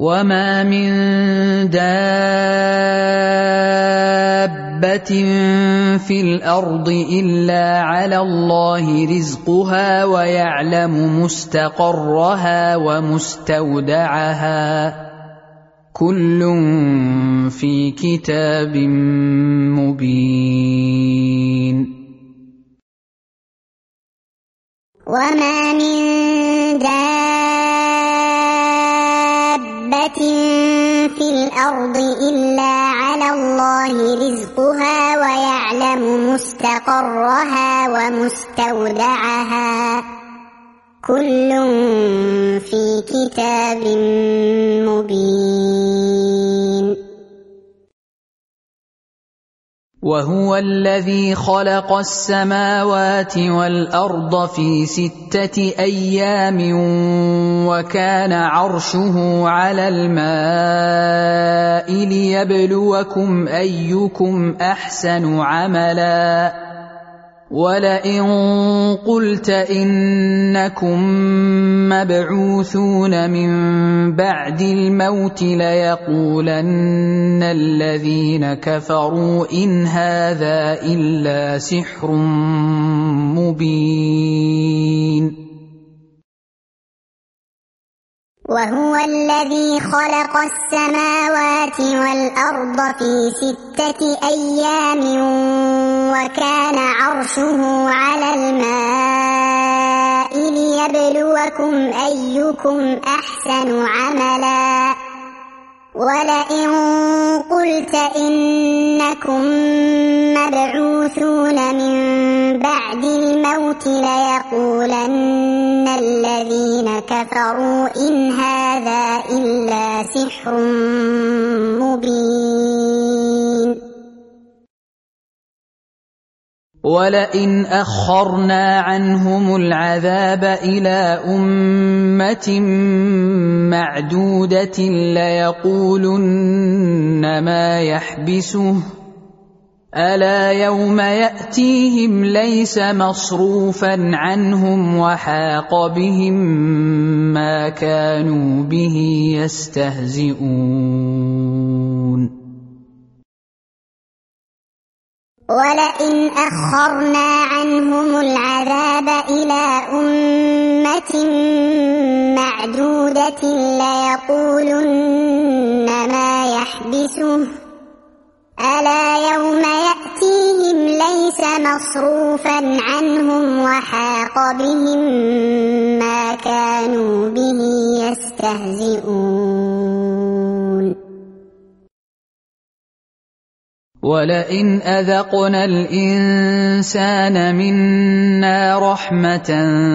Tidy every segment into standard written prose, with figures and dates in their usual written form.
وما من دابة في الأرض إلا على الله رزقها ويعلم مستقرها ومستودعها كل في كتاب مبين. وما من دابة في الأرض إلا على الله رزقها ويعلم مستقرها ومستودعها كل في كتاب مبين. وهو الذي خلق السماوات والأرض في 6 أيام وكان عرشه على الماء ليبلوكم أيكم أحسن عملا ولئن قلت إنكم مبعوثون من بعد الموت ليقولن الذين كفروا إن هذا إلا سحر مبين. وهو الذي خلق السماوات والأرض في 6 أيام وكان عرشه على الماء ليبلوكم أيكم أحسن عملا ولئن قلت إنكم مبعوثون من بعد الموت ليقولن الذين كفروا إن هذا إلا سحر مبين. ولئن أخرنا عنهم العذاب إلى أمة معدودة ليقولن ما يحبسه ألا يوم يأتيهم ليس مصروفا عنهم وحاق بهم ما كانوا به يستهزئون. ولئن أخرنا عنهم العذاب إلى أمة معدودة ليقولن ما يحبسه ألا يوم يأتيهم ليس مصروفا عنهم وحاق بهم ما كانوا به يستهزئون. ولئن أذقنا الإنسان منا رحمة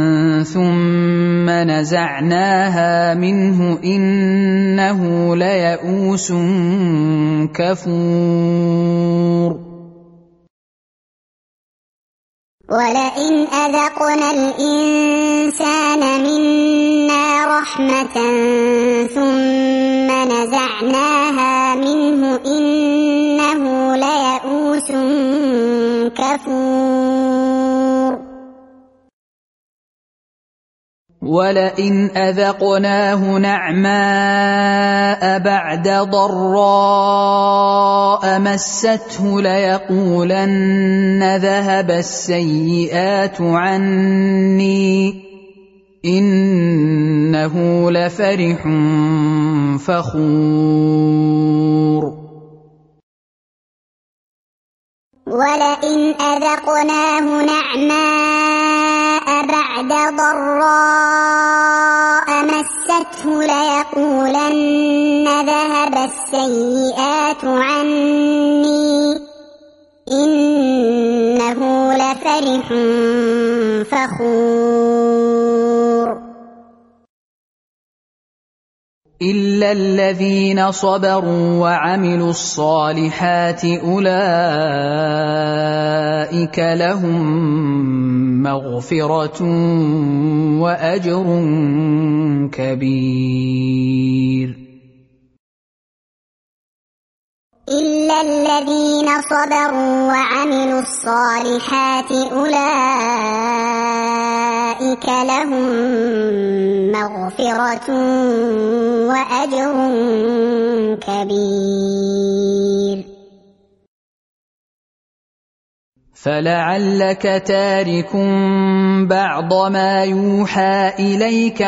ثم نزعناها منه إنه ليئوس كفور. ولئن أذقنا الإنسان منا رحمة ثم نزعناها منه إنه ليئوس كفور. ولئن أذقناه نعماء بعد ضراء مسته ليقولن ذهب السيئات عني إنه لفرح فخور. ولئن أذقناه نعماء بعد ضراء مسته ليقولن ذهب السيئات عني إنه لفرح فخور. إلا الذين صبروا وعملوا الصالحات أولئك لهم مغفرة وأجر كبير. إلا الذين صبروا وعملوا الصالحات أولئك لهم مغفرة وأجر أجر كبير فلعلك تارك بعض ما يوحى إليك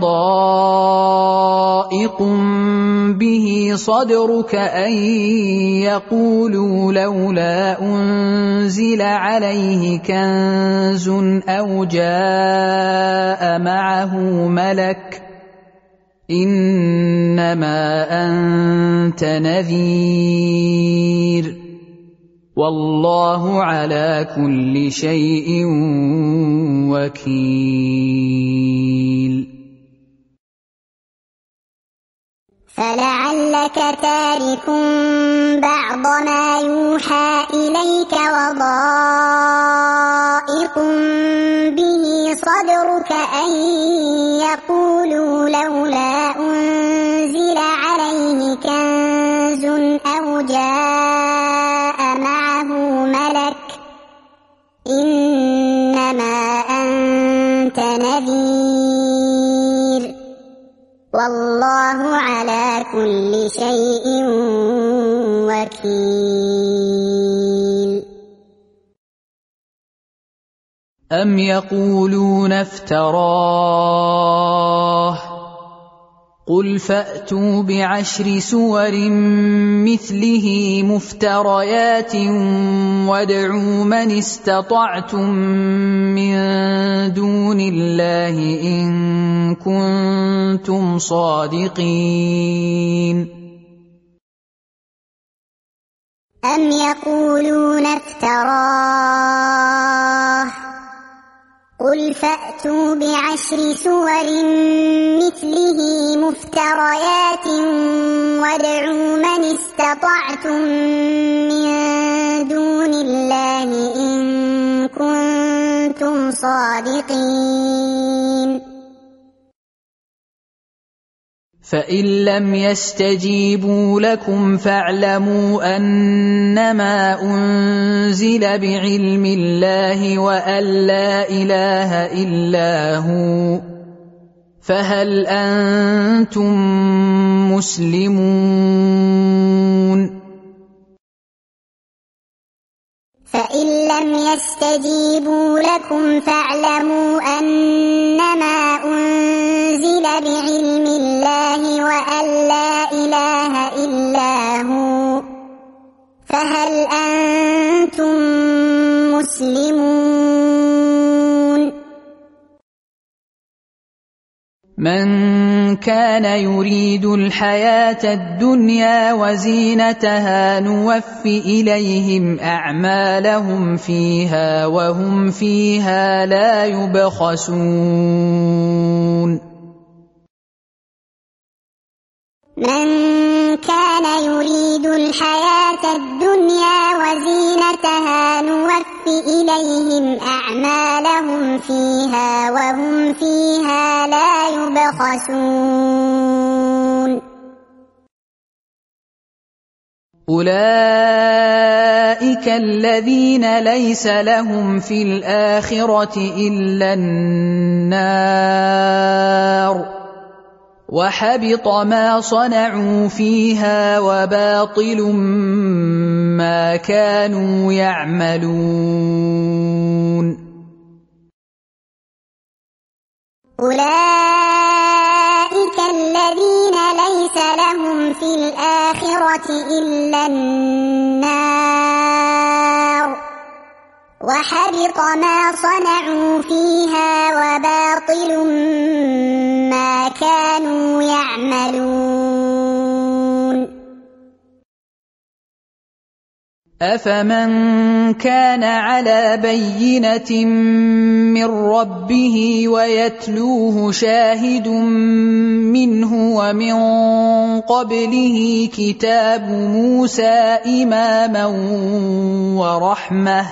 وضائق به صدرك أن يقولوا لولا أنزل عليه كنز أو جاء معه ملك إنما أنت نذير والله على كل شيء وكيل فلعلك تارك بعض ما يوحى إليك وضائق به صدرك أن يقولوا لولا أنزل عليه كنز أو جاء معه ملك إنما أنت نذير والله على كل شيء وكيل أم يقولون افتراه قل فأتوا بعشر سور مثله مفتريات وادعوا من استطعتم من دون الله إن كنتم صادقين أم يقولون افتراه قل فأتوا بعشر سور مثله مفتريات وادعوا من استطعتم من دون الله إن كنتم صادقين فإن لم يستجيبوا لكم فاعلموا أنما أنزل بعلم الله وأن لا إله إلا هو فهل أنتم مسلمون فإن لم يستجيبوا لكم فاعلموا أنما أنزل بعلم الله وأن لا إله إلا هو فهل أنتم مسلمون من كان يريد الحياة الدنيا وزينتها نوف إليهم أعمالهم فيها وهم فيها لا يبخسون من كان يريد الحياة الدنيا وزينتها نوف إليهم أعمالهم فيها وهم فيها لا يبخسون أولئك الذين ليس لهم في الآخرة إلا النار وحبط ما صنعوا فيها وباطل ما كانوا يعملون أولئك الذين ليس لهم في الآخرة إلا النار وحبط ما صنعوا فيها وباطل ما كانوا يعملون أفمن كان على بينة من ربه ويتلوه شاهد منه ومن قبله كتاب موسى إماما ورحمة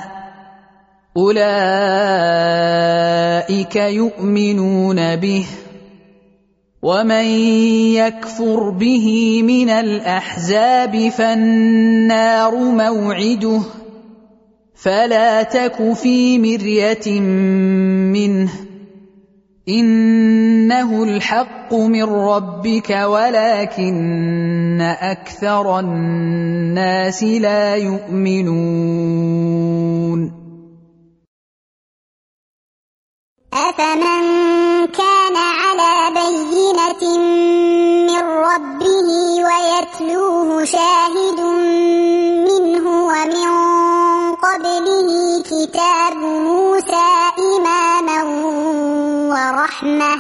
أولئك يؤمنون به ومن يكفر به من الأحزاب فالنار موعده فلا تك في مرية منه إنه الحق من ربك ولكن أكثر الناس لا يؤمنون أفمن كان على بينة من ربه ويتلوه شاهد منه ومن قبله كتاب موسى إماما ورحمة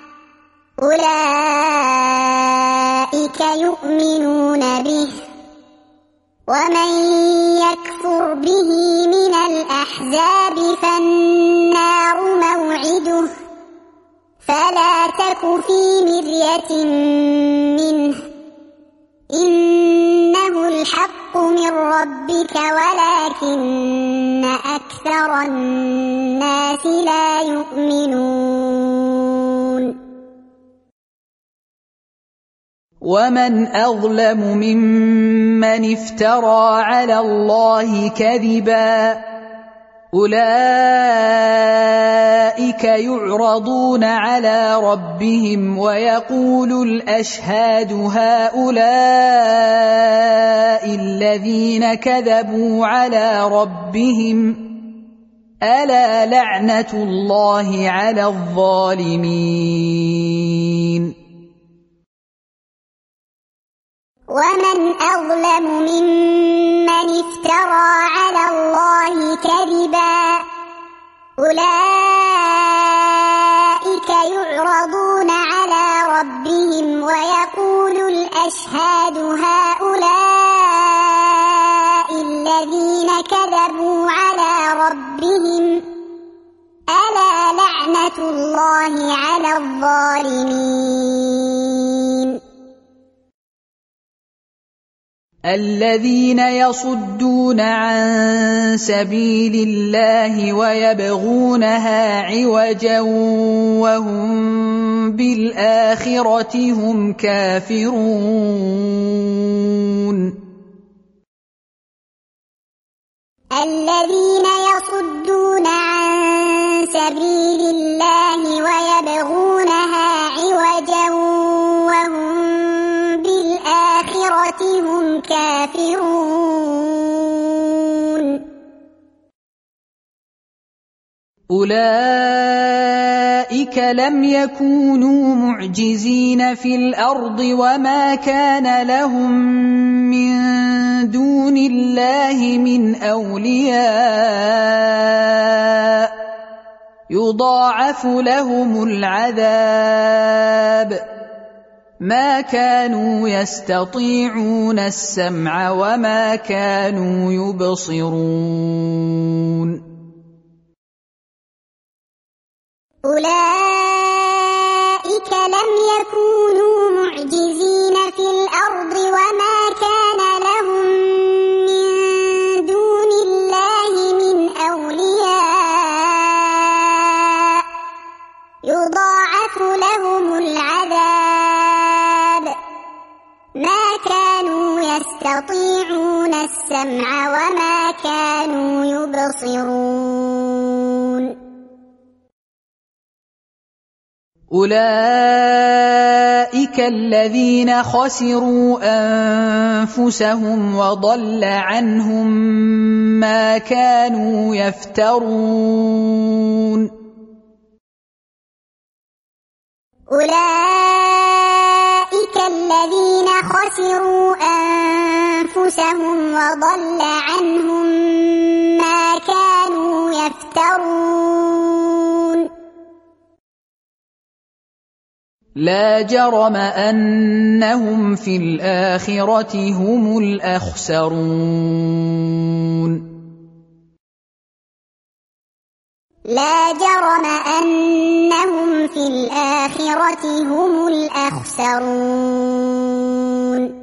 أولئك يؤمنون به ومن يكفر به من الأحزاب فالنار موعده فلا تك في مرية منه إنه الحق من ربك ولكن أكثر الناس لا يؤمنون ومن أظلم ممن افترى على الله كذبا أولئك يعرضون على ربهم ويقول الأشهاد هؤلاء الذين كذبوا على ربهم ألا لعنة الله على الظالمين ومن أظلم ممن افترى على الله كذبا أولئك يعرضون على ربهم ويقول الأشهاد هؤلاء الذين كذبوا على ربهم ألا لعنة الله على الظالمين الذين يصدون عن سبيل الله ويبغونها عوجا وهم بالآخرة هم كافرون الذين يصدون عن سبيل الله ويبغونها عوجا وهم بالآخرة هم كافرون أولئك لم يكونوا معجزين في الأرض وما كان لهم من دون الله من أولياء يضاعف لهم العذاب ما كانوا يستطيعون السمع وما كانوا يبصرون أولئك لم يكونوا معجزين في الأرض وما كان لهم من دون الله من أولياء يضاعف لهم العذاب ما كانوا يستطيعون السمع وما كانوا يبصرون أولئك الذين خسروا أنفسهم وضل عنهم ما كانوا يفترون أولئك الذين خسروا أنفسهم وضل عنهم ما كانوا يفترون لا جرم أنهم في الآخرة هم الأخسرون لا جرم أنهم في الآخرة هم الأخسرون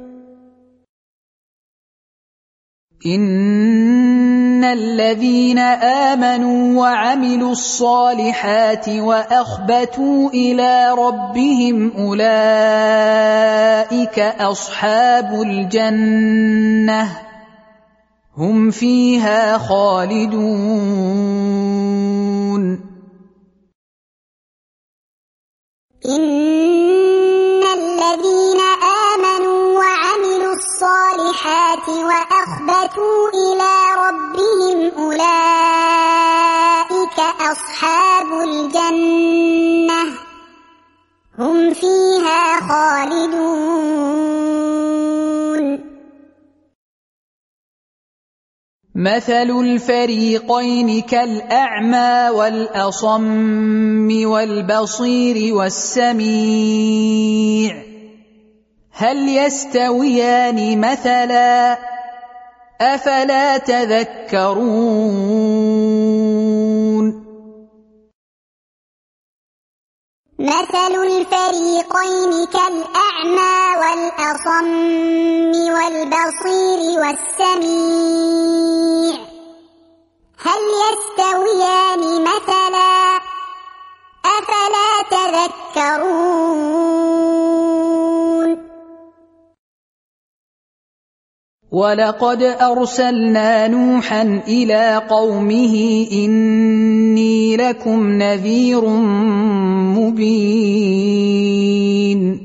إن الذين آمنوا وعملوا الصالحات وأخبتوا إلى ربهم أولئك أصحاب الجنة هم فيها خالدون إن الذين آمنوا وعملوا الصالحات وأخبتوا إلى ربهم أولئك أصحاب الجنة هم فيها خالدون. مثل الفريقين كالأعمى والأصم والبصير والسميع هل يستويان مثلا أفلا تذكرون. مثل الفريقين كالأعمى والأصم والبصير والسميع هل يستويان مثلا أفلا تذكرون. ولقد أرسلنا نوحا إلى قومه إني لكم نذير مبين.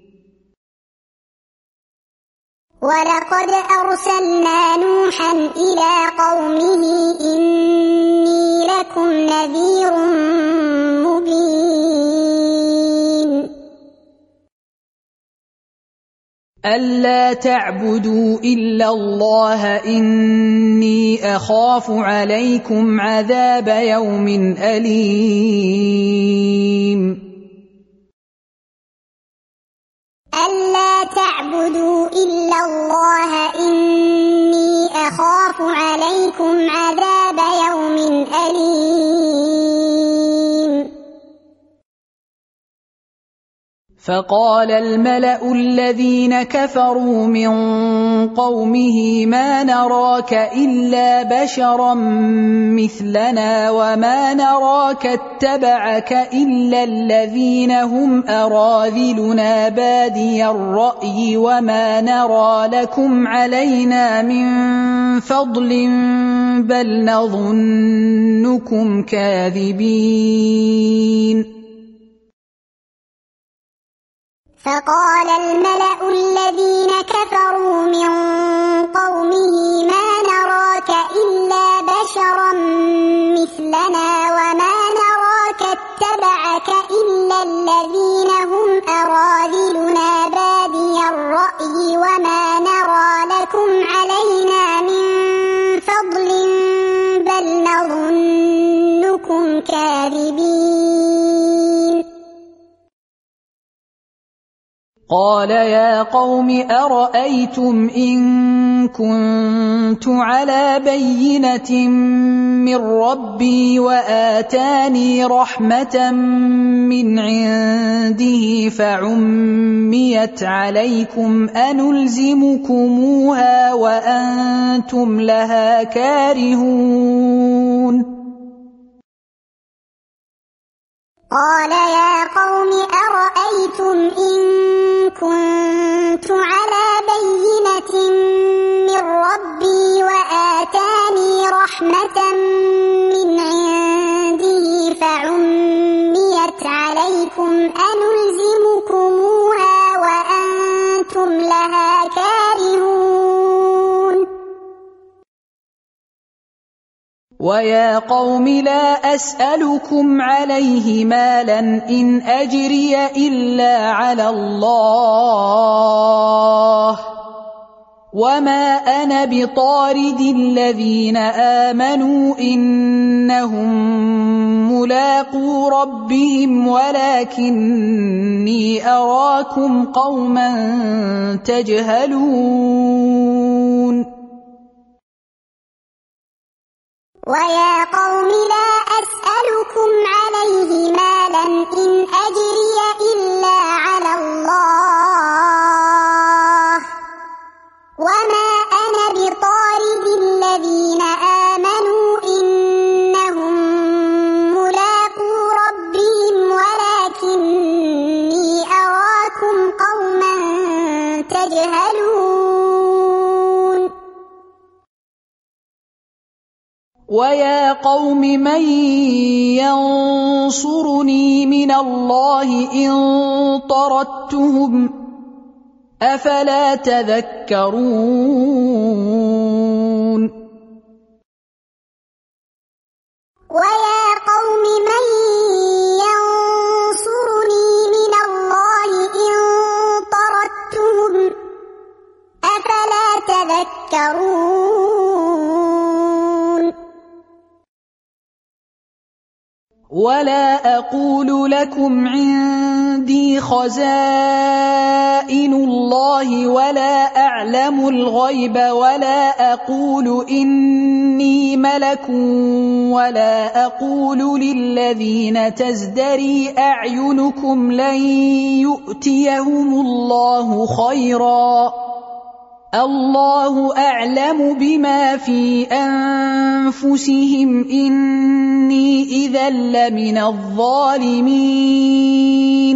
ولقد أرسلنا نوحا إلى قومه إني لكم نذير مبين. ألا تعبدوا إلا الله إني أخاف عليكم عذاب يوم أليم. ألا تعبدوا إلا الله إني أخاف عليكم عذاب يوم أليم. فقال الملأ الذين كفروا من قومه ما نراك إلا بشرا مثلنا وما نراك اتبعك إلا الذين هم أراذلنا بادي الرأي وما نرى لكم علينا من فضل بل نظنكم كاذبين. فقال الملأ الذين كفروا من قومه ما نراك إلا بشرا مثلنا وما نراك اتبعك إلا الذين هم أراذلنا بادي الرأي وما نرى لكم علينا من فضل بل نظنكم كاذبين. قال يا قوم أرأيتم إن كنت على بينة من ربي وآتاني رحمة من عنده فعميت عليكم أنلزمكموها وأنتم لها كارهون. قال يا قوم أرأيتم إن كنت على بينة من ربي وآتاني رحمة من عنده فعميت عليكم أنلزمكموها وأنتم لها كارهون. ويا قوم لا أسألكم عليه مالا إن أجري إلا على الله وما أنا بطارد الذين آمنوا إنهم ملاقو ربهم ولكني أراكم قوما تجهلون. ويا قوم لا أسألكم عليه مالا إن أجري إلا على الله وما أنا بطارد الذين آمنوا إنهم ملاقو ربهم ولكني أراكم قوما تجهلون. ويا قوم من ينصرني من الله إن طردتهم أفلا تذكرون ويا قوم من ينصرني من الله إن طردتهم أفلا تذكرون ولا أقول لكم عندي خزائن الله ولا أعلم الغيب ولا أقول إني ملك ولا أقول للذين تزدري أعينكم لن يؤتيهم الله خيرا الله أعلم بما في أنفسهم إني إذا لمن الظالمين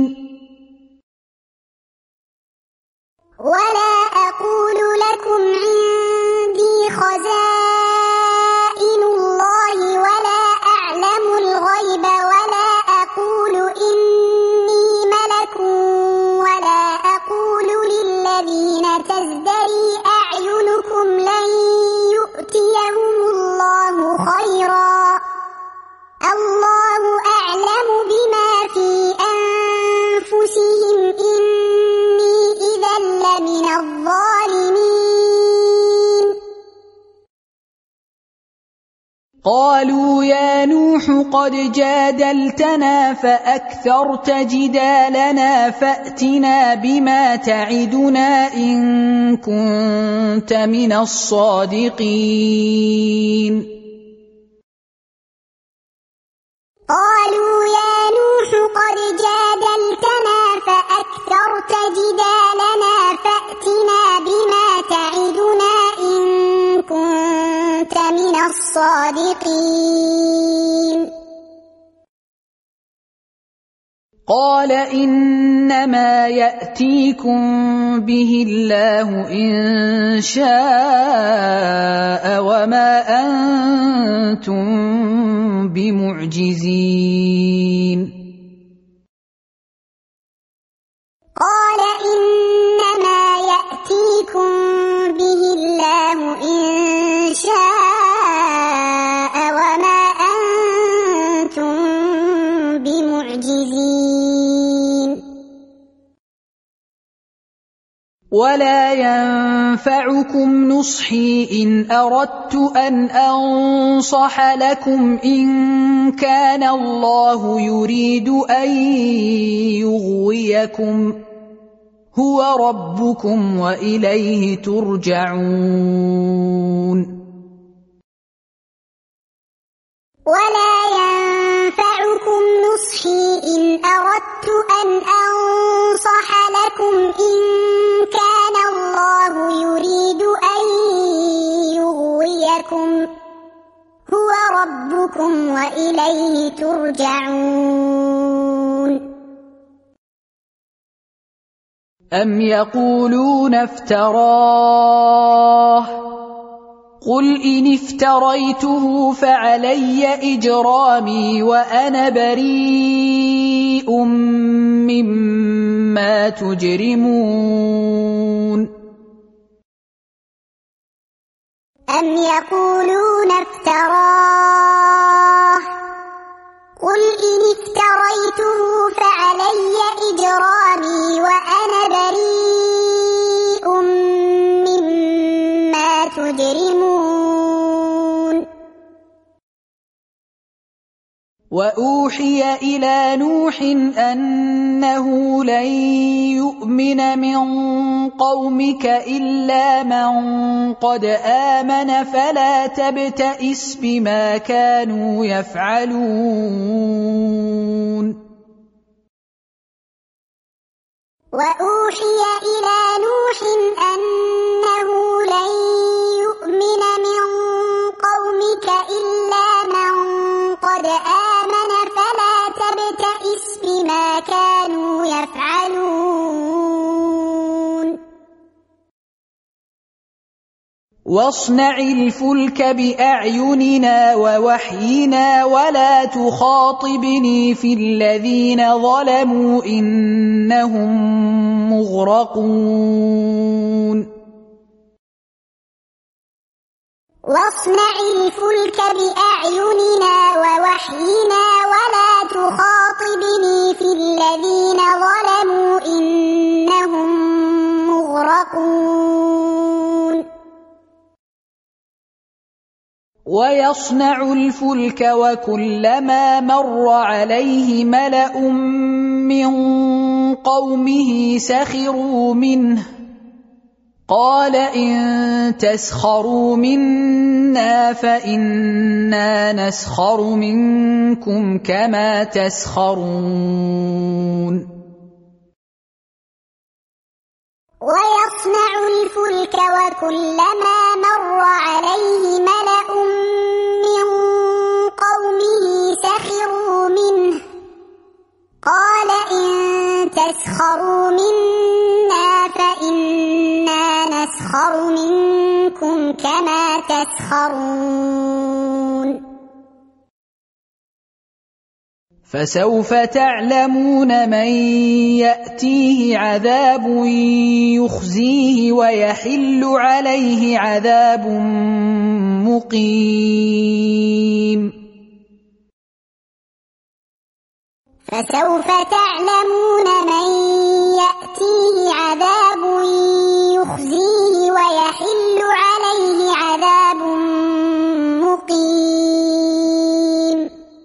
ولا أقول لكم عندي خزائن الله ولا أعلم الغيب ولا أقول إني ملك ولا أقول للذين تزدري أعينكم لن يؤتيهم الله خيرا الله أعلم بما في أنفسهم إني إذا لمن الظالمين قالوا يا نوح قد جادلتنا فأكثرت جدالنا فأتنا بما تعدنا إن كنت من الصادقين قالوا يا نوح قد جادلتنا فأكثرت جدالنا فأتنا بما تعدنا إن كنت من الصادقين قال إنما يأتيكم به الله إن شاء وما أنتم بمعجزين قال إنما يأتيكم به الله إن شاء وما أنتم بمعجزين ولا ينفعكم نصحي إن أردت أن أنصح لكم إن كان الله يريد أن يغويكم هو ربكم وإليه ترجعون ولا ينفعكم نصحي إن أردت أن أنصح لكم إن كان الله يريد أن يغويكم هو ربكم وإليه ترجعون أم يقولون افتراه قل إن افتريته فعلي إجرامي وأنا بريء مما تجرمون أم يقولون افتراه قل إن افتريته فعلي إجرامي وأنا بريء مما تجرمون وأوحي إلى نوح أنه لن يؤمن من قومك إلا من قد آمن فلا تبتئس بما كانوا يفعلون وأوحي إلى نوح أنه لن يؤمن من قومك إلا من قد آمن فلا تبتئس بما كانوا يفعلون واصنع الفلك بأعيننا ووحينا ولا تخاطبني في الذين ظلموا إنهم مغرقون واصنع الفلك بأعيننا ووحينا ولا تخاطبني في الذين ظلموا إنهم مغرقون ويصنع الفلك وكلما مر عليه ملأ من قومه سخروا منه قال إن تسخروا منا فإنا نسخر منكم كما تسخرون ويصنع الفلك وكلما مر عليه ملأ من قومه سخروا منه قال إن تسخروا منا فإنا نسخر منكم كما تسخرون فسوف تعلمون من يأتيه عذاب يخزيه ويحل عليه عذاب مقيم فسوف تعلمون من يأتيه عذاب يخزيه ويحل عليه عذاب مقيم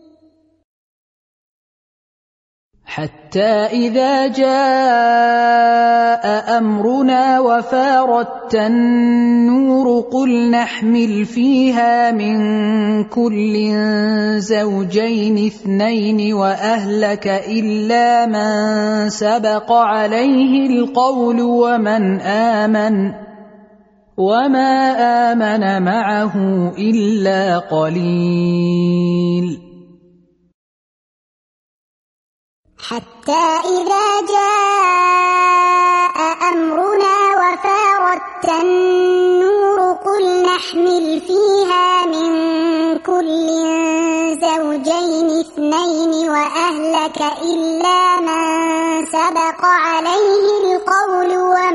حتى إذا جاء أمرنا وفارت النور قل نحمل فيها من كل زوجين اثنين وأهلك إلا من سبق عليه القول وما آمن معه إلا قليل حتى إذا جاء أمرنا وفارت النور قل نحمل فيها من كل زوجين اثنين وأهلك إلا من سبق عليه القول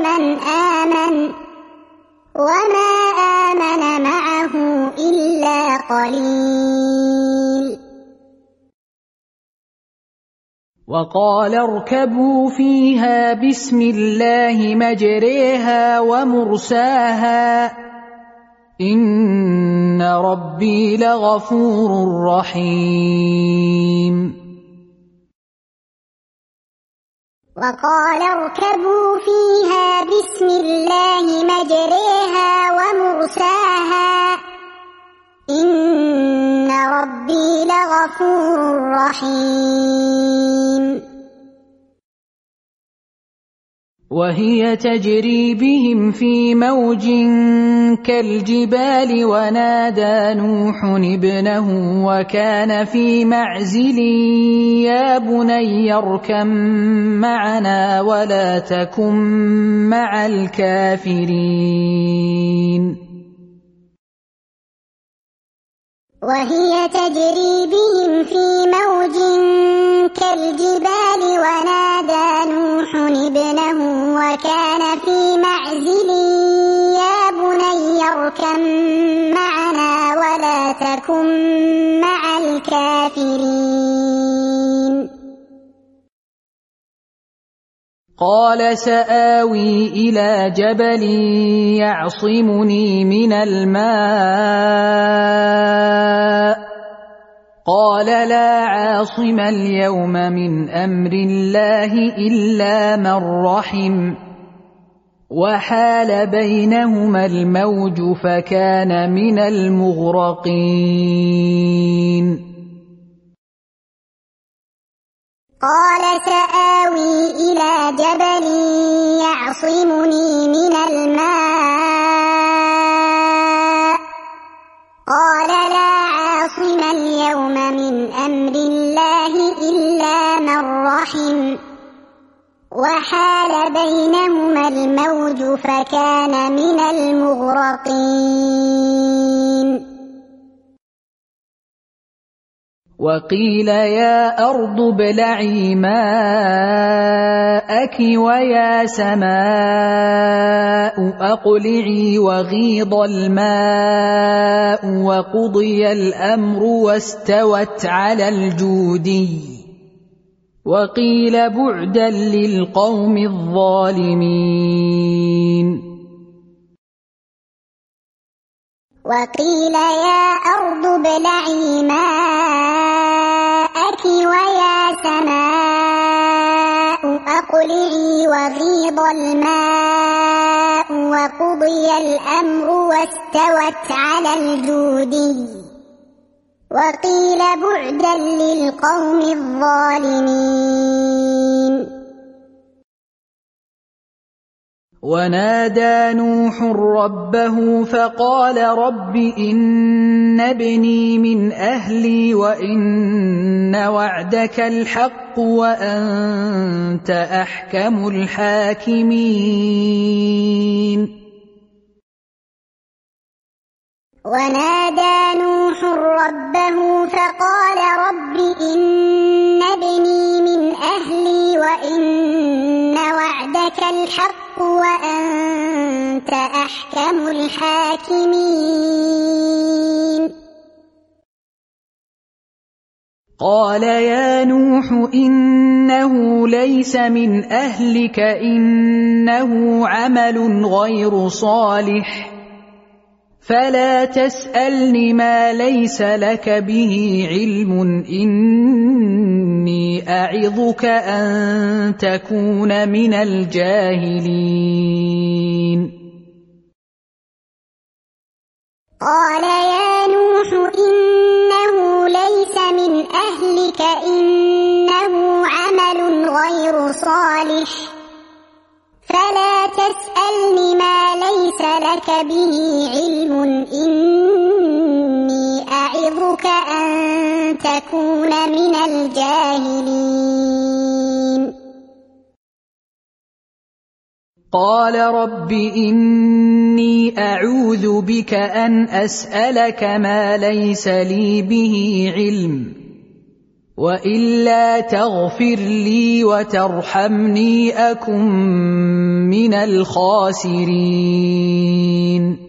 وما آمن معه إلا قليل وقال اركبوا فيها بسم الله مجريها ومرساها إن ربي لغفور رحيم وقال اركبوا فيها بسم الله مجريها ومرساها إن ربي لغفور رحيم وهي تجري بهم في موج كالجبال ونادى نوح ابنه وكان في معزل يا بني اركب معنا ولا تكن مع الكافرين وهي تجري بهم في موج كالجبال ونادى نوح ابنه وكان في معزل يا بني اركب معنا ولا تكن مع الكافرين قال سآوي إلى جبل يعصمني من الماء قال لا عاصم اليوم من أمر الله إلا من رحم وحال بينهما الموج فكان من المغرقين قال سآوي إلى جبل يعصمني من الماء قال لا عاصم اليوم من أمر الله إلا من رحم وحال بينهما الموج فكان من المغرقين وقيل يا أرض ابلعي ماءك ويا سماء أقلعي وغيض الماء وقضي الأمر واستوت على الجودي وقيل بعدا للقوم الظالمين وقيل يا أرض ابلعي ماءك ويا سماء أقلعي وغيض الماء وقضي الأمر واستوت على الجودي وقيل بعدا للقوم الظالمين ونادى نوح ربه فقال رب إن ابني من أهلي وإن وعدك الحق وأنت أحكم الحاكمين ونادى نوح ربه فقال رب إن ابني من أهلي وإن وعدك الحق وأنت أحكم الحاكمين قال يا نوح إنه ليس من أهلك إنه عمل غير صالح فلا تسألني ما ليس لك به علم إني أعظك أن تكون من الجاهلين قال يا نوح إنه ليس من أهلك إنه عمل غير صالح فلا تسألني ما ليس لك به علم إني أعظك أن تكون من الجاهلين قال رب إني أعوذ بك أن أسألك ما ليس لي به علم وإلا تغفر لي وترحمني أكن من الخاسرين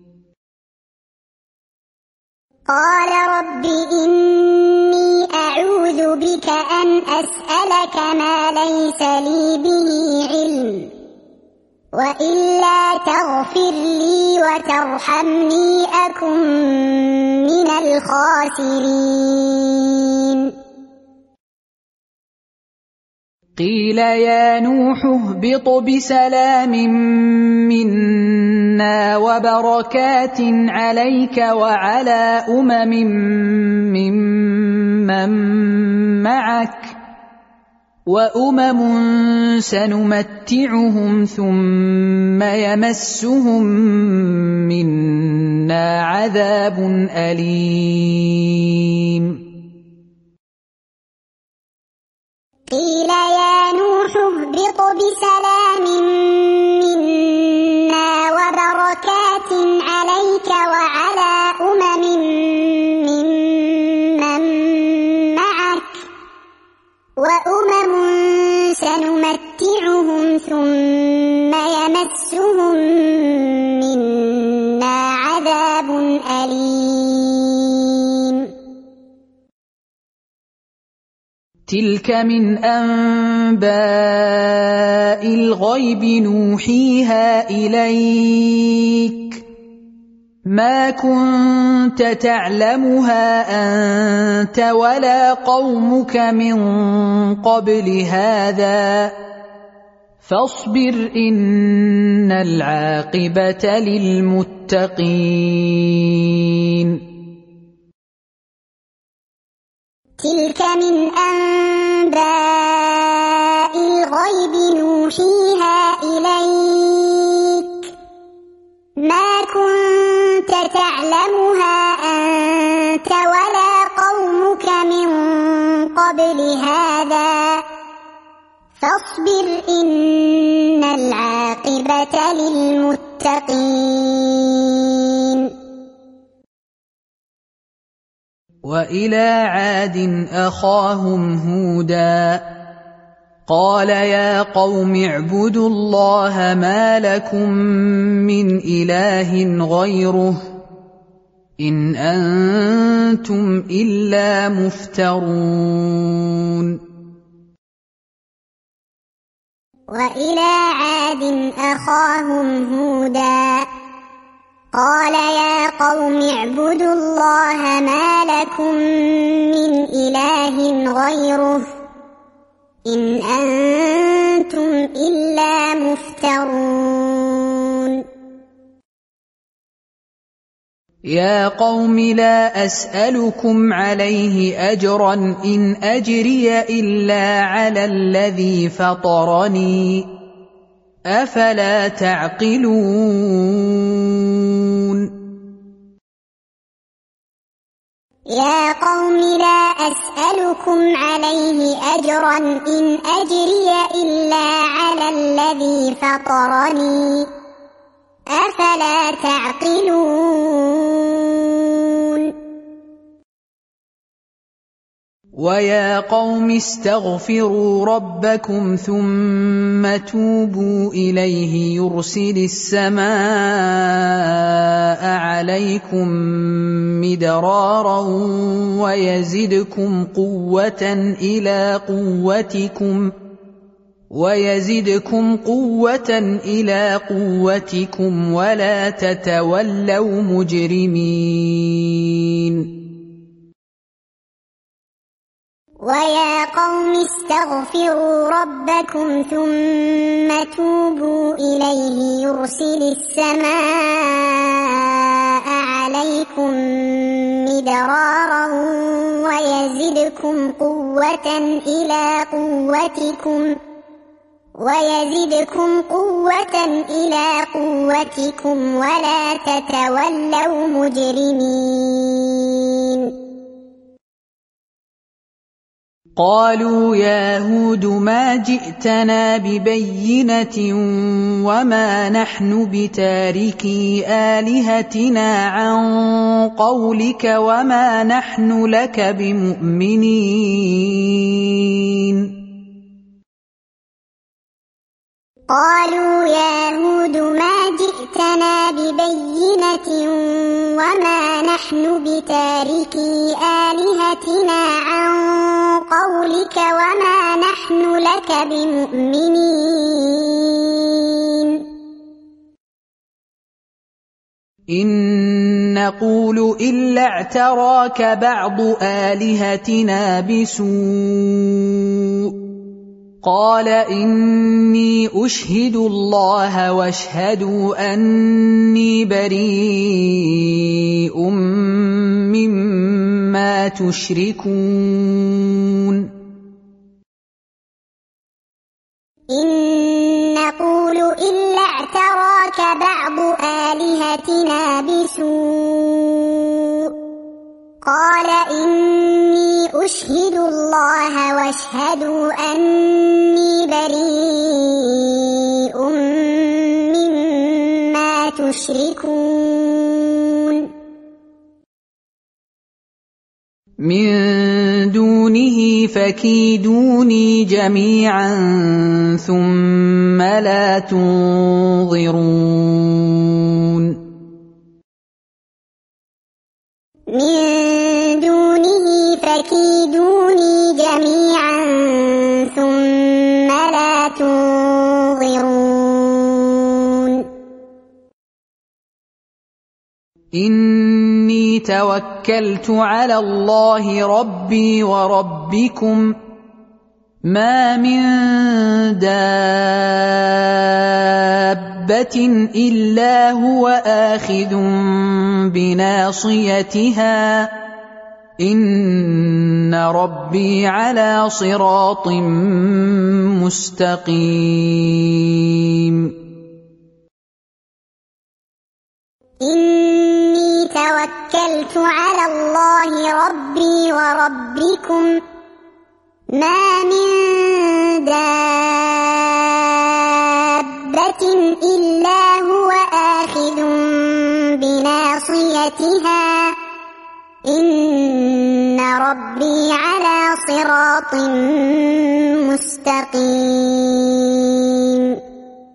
قال رب إني أعوذ بك أن أسألك ما ليس لي به علم وإلا تغفر لي وترحمني أكن من الخاسرين قيل يا نوح اهبط بسلام منا وبركات عليك وعلى ممن معك وأمم سنمتعهم ثم يمسهم منا عذاب أليم قيل يا نوح اهبط بسلام منا وبركات عليك وعلى ممن معك وأمم سنمتعهم ثم يمسهم منا عذاب أليم تلك من أنباء الغيب نوحيها إليك ما كنت تعلمها أنت ولا قومك من قبل هذا فاصبر إن العاقبة للمتقين تلك من أنباء الغيب نوحيها إليك ما كنت تعلمها أنت ولا قومك من قبل هذا وَاصْبِرْ إِنَّ الْعَاقِبَةَ لِلْمُتَّقِينَ وإلى عاد أخاهم هودا قال يا قوم اعبدوا الله ما لكم من إله غيره إن أنتم إلا مفترون وإلى عاد أخاهم هودا قال يا قوم اعبدوا الله ما لكم من إله غيره إن أنتم إلا مفترون يا قوم لا أسألكم عليه أجرا إن أجري إلا على الذي فطرني أفلا تعقلون يا قوم لا أسألكم عليه أجرا إن أجري إلا على الذي فطرني أفلا تعقلون ويا قوم استغفروا ربكم ثم توبوا إليه يرسل السماء عليكم مدرارا ويزدكم قوة إلى قوتكم ولا تتولوا مجرمين ويا قوم استغفروا ربكم ثم توبوا إليه يرسل السماء عليكم مدرارا ويزدكم قوة إلى قوتكم ولا تتولوا مجرمين قالوا يا هود ما جئتنا ببينة وما نحن بتاركي آلهتنا عن قولك وما نحن لك بمؤمنين قالوا يا هود ما جئتنا ببينة وما نحن بتاركي آلهتنا عن قولك وما نحن لك بمؤمنين إن نقول إلا اعتراك بعض آلهتنا بسوء قال إني أشهد الله واشهدوا أني بريء مما تشركون إن نقول إلا اعتراك بعض آلهتنا بسوء قال إني أشهد الله واشهدوا أني بريء مما تشركون من دونه فكيدوني جميعا ثم لا تنظرون من دونه فكيدوني جميعا ثم لا تنظرون إني توكلت على الله ربي وربكم ما من دابة إلا هو آخذ بناصيتها إن ربي على صراط مستقيم إني توكلت على الله ربي وربكم ما من دابة ذريتها إن ربي على صراط مستقيم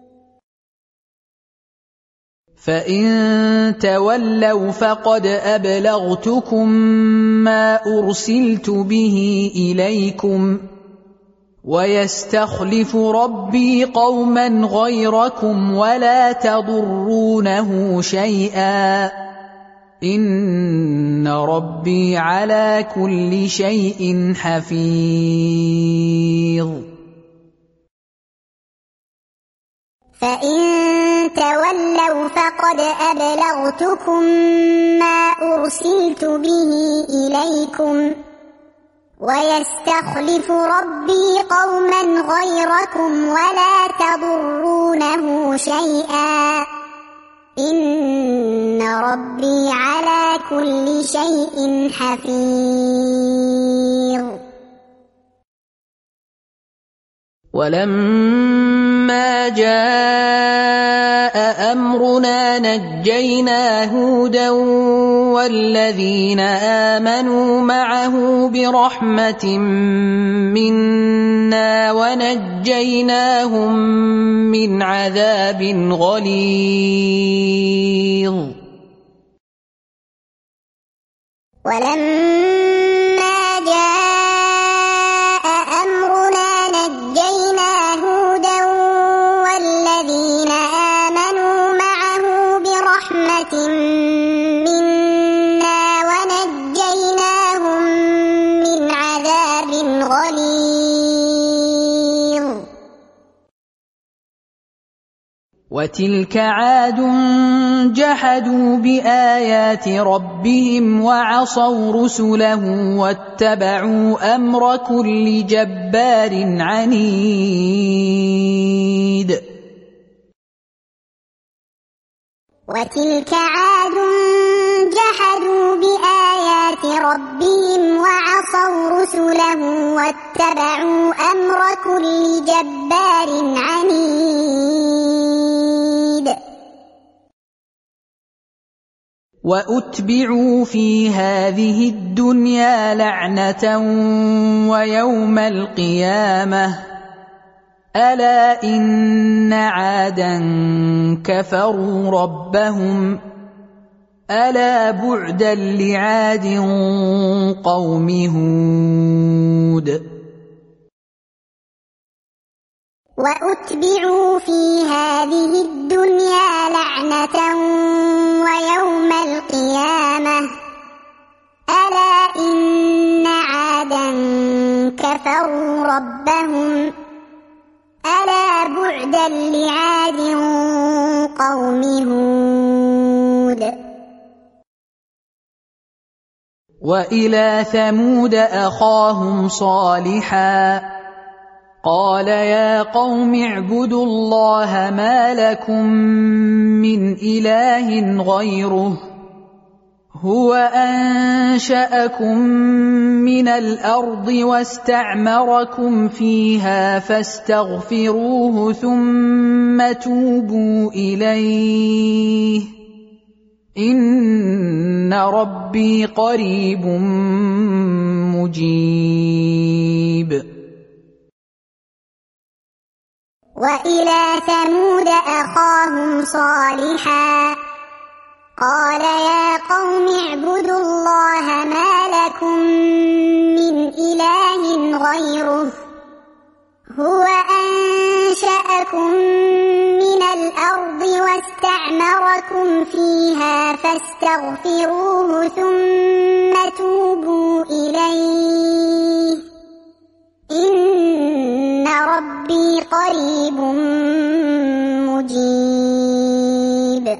فإن تولوا فقد أبلغتكم ما أرسلت به إليكم ويستخلف ربي قوما غيركم ولا تضرونه شيئا إن ربي على كل شيء حفيظ فإن تولوا فقد أبلغتكم ما أرسلت به إليكم ويستخلف ربي قوما غيركم ولا تضرونه شيئا إن ربي على كل شيء حفيظ ولما جاء أمرنا نجينا هودا والذين آمنوا معه برحمة منا ونجيناهم من عذاب غليظ ولما جاء أمرنا نجينا هودا والذين آمنوا معه برحمة منا ونجيناهم من عذاب غليظ وتلك عاد جحدوا بآيات ربهم وعصوا رسله واتبعوا أمر كل جبار عنيد وتلك عاد جحدوا بآيات ربهم وعصوا رسله واتبعوا أمر كل جبار عنيد وأتبعوا في هذه الدنيا لعنة ويوم القيامة ألا إن عادا كفروا ربهم ألا بعدا لعاد قوم هود وأتبعوا في هذه الدنيا لعنة ويوم القيامة ألا إن عادا كفروا ربهم ألا بعدا لعاد قوم هود وإلى ثمود أخاهم صالحا قال يا قوم اعبدوا الله ما لكم من إله غيره هو أنشأكم من الأرض واستعمركم فيها فاستغفروه ثم توبوا إليه إن ربي قريب مجيب وإلى ثمود أخاهم صالحا قال يا قوم اعبدوا الله ما لكم من إله غيره هو أنشأكم من الأرض واستعمركم فيها فاستغفروه ثم توبوا إليه إن ربي قريب مجيب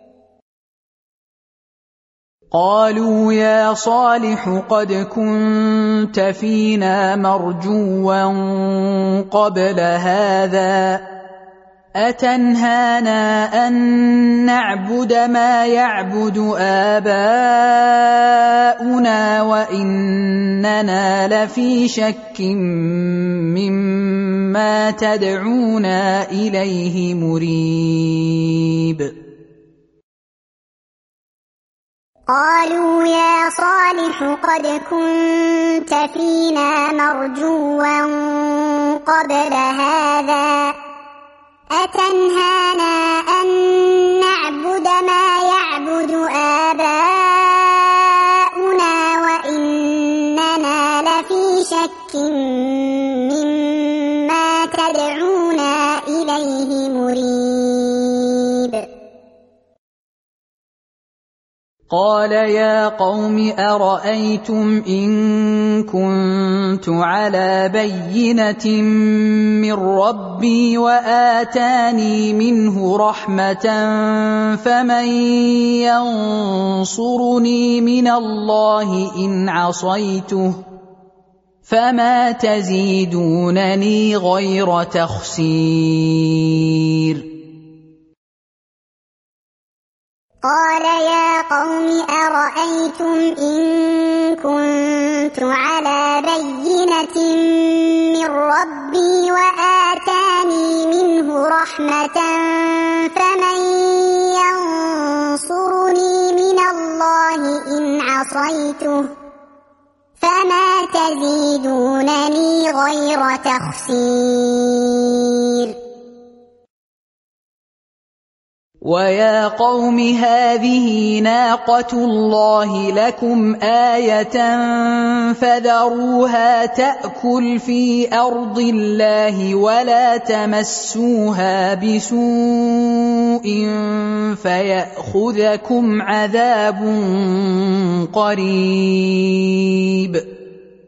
قالوا يا صالح قد كنت فينا مرجوا قبل هذا أتنهانا أن نعبد ما يعبد آباؤنا وإننا لفي شك مما تدعونا إليه مريب قالوا يا صالح قد كنت فينا مرجوا قبل هذا أتنهانا أن نعبد ما يعبد آباؤنا وإننا لفي شك مما تدعونا إليه مريب قال يا قوم أرأيتم إن كنت على بينة من ربي وآتاني منه رحمة فمن ينصرني من الله إن عصيته فما تزيدونني غير تخسير قال يا قوم أرأيتم إن كنت على بينة من ربي وآتاني منه رحمة فمن ينصرني من الله إن عصيته فما تزيدونني غير تخسير ويا قوم هذه ناقة الله لكم آية فذروها تأكل في أرض الله ولا تمسوها بسوء فيأخذكم عذاب قريب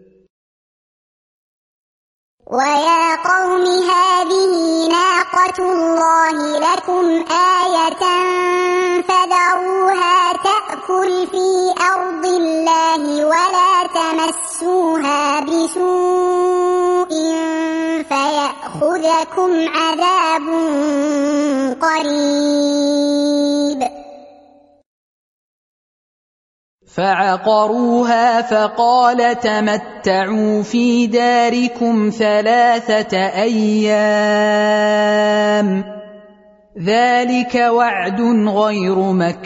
ويا قوم هذه ناقة الله لكم آية فذروها تأكل في أرض الله ولا تمسوها بسوء فيأخذكم عذاب قريب فعقروها فقال تمتعوا في داركم 3 أيام ذلك وعد غير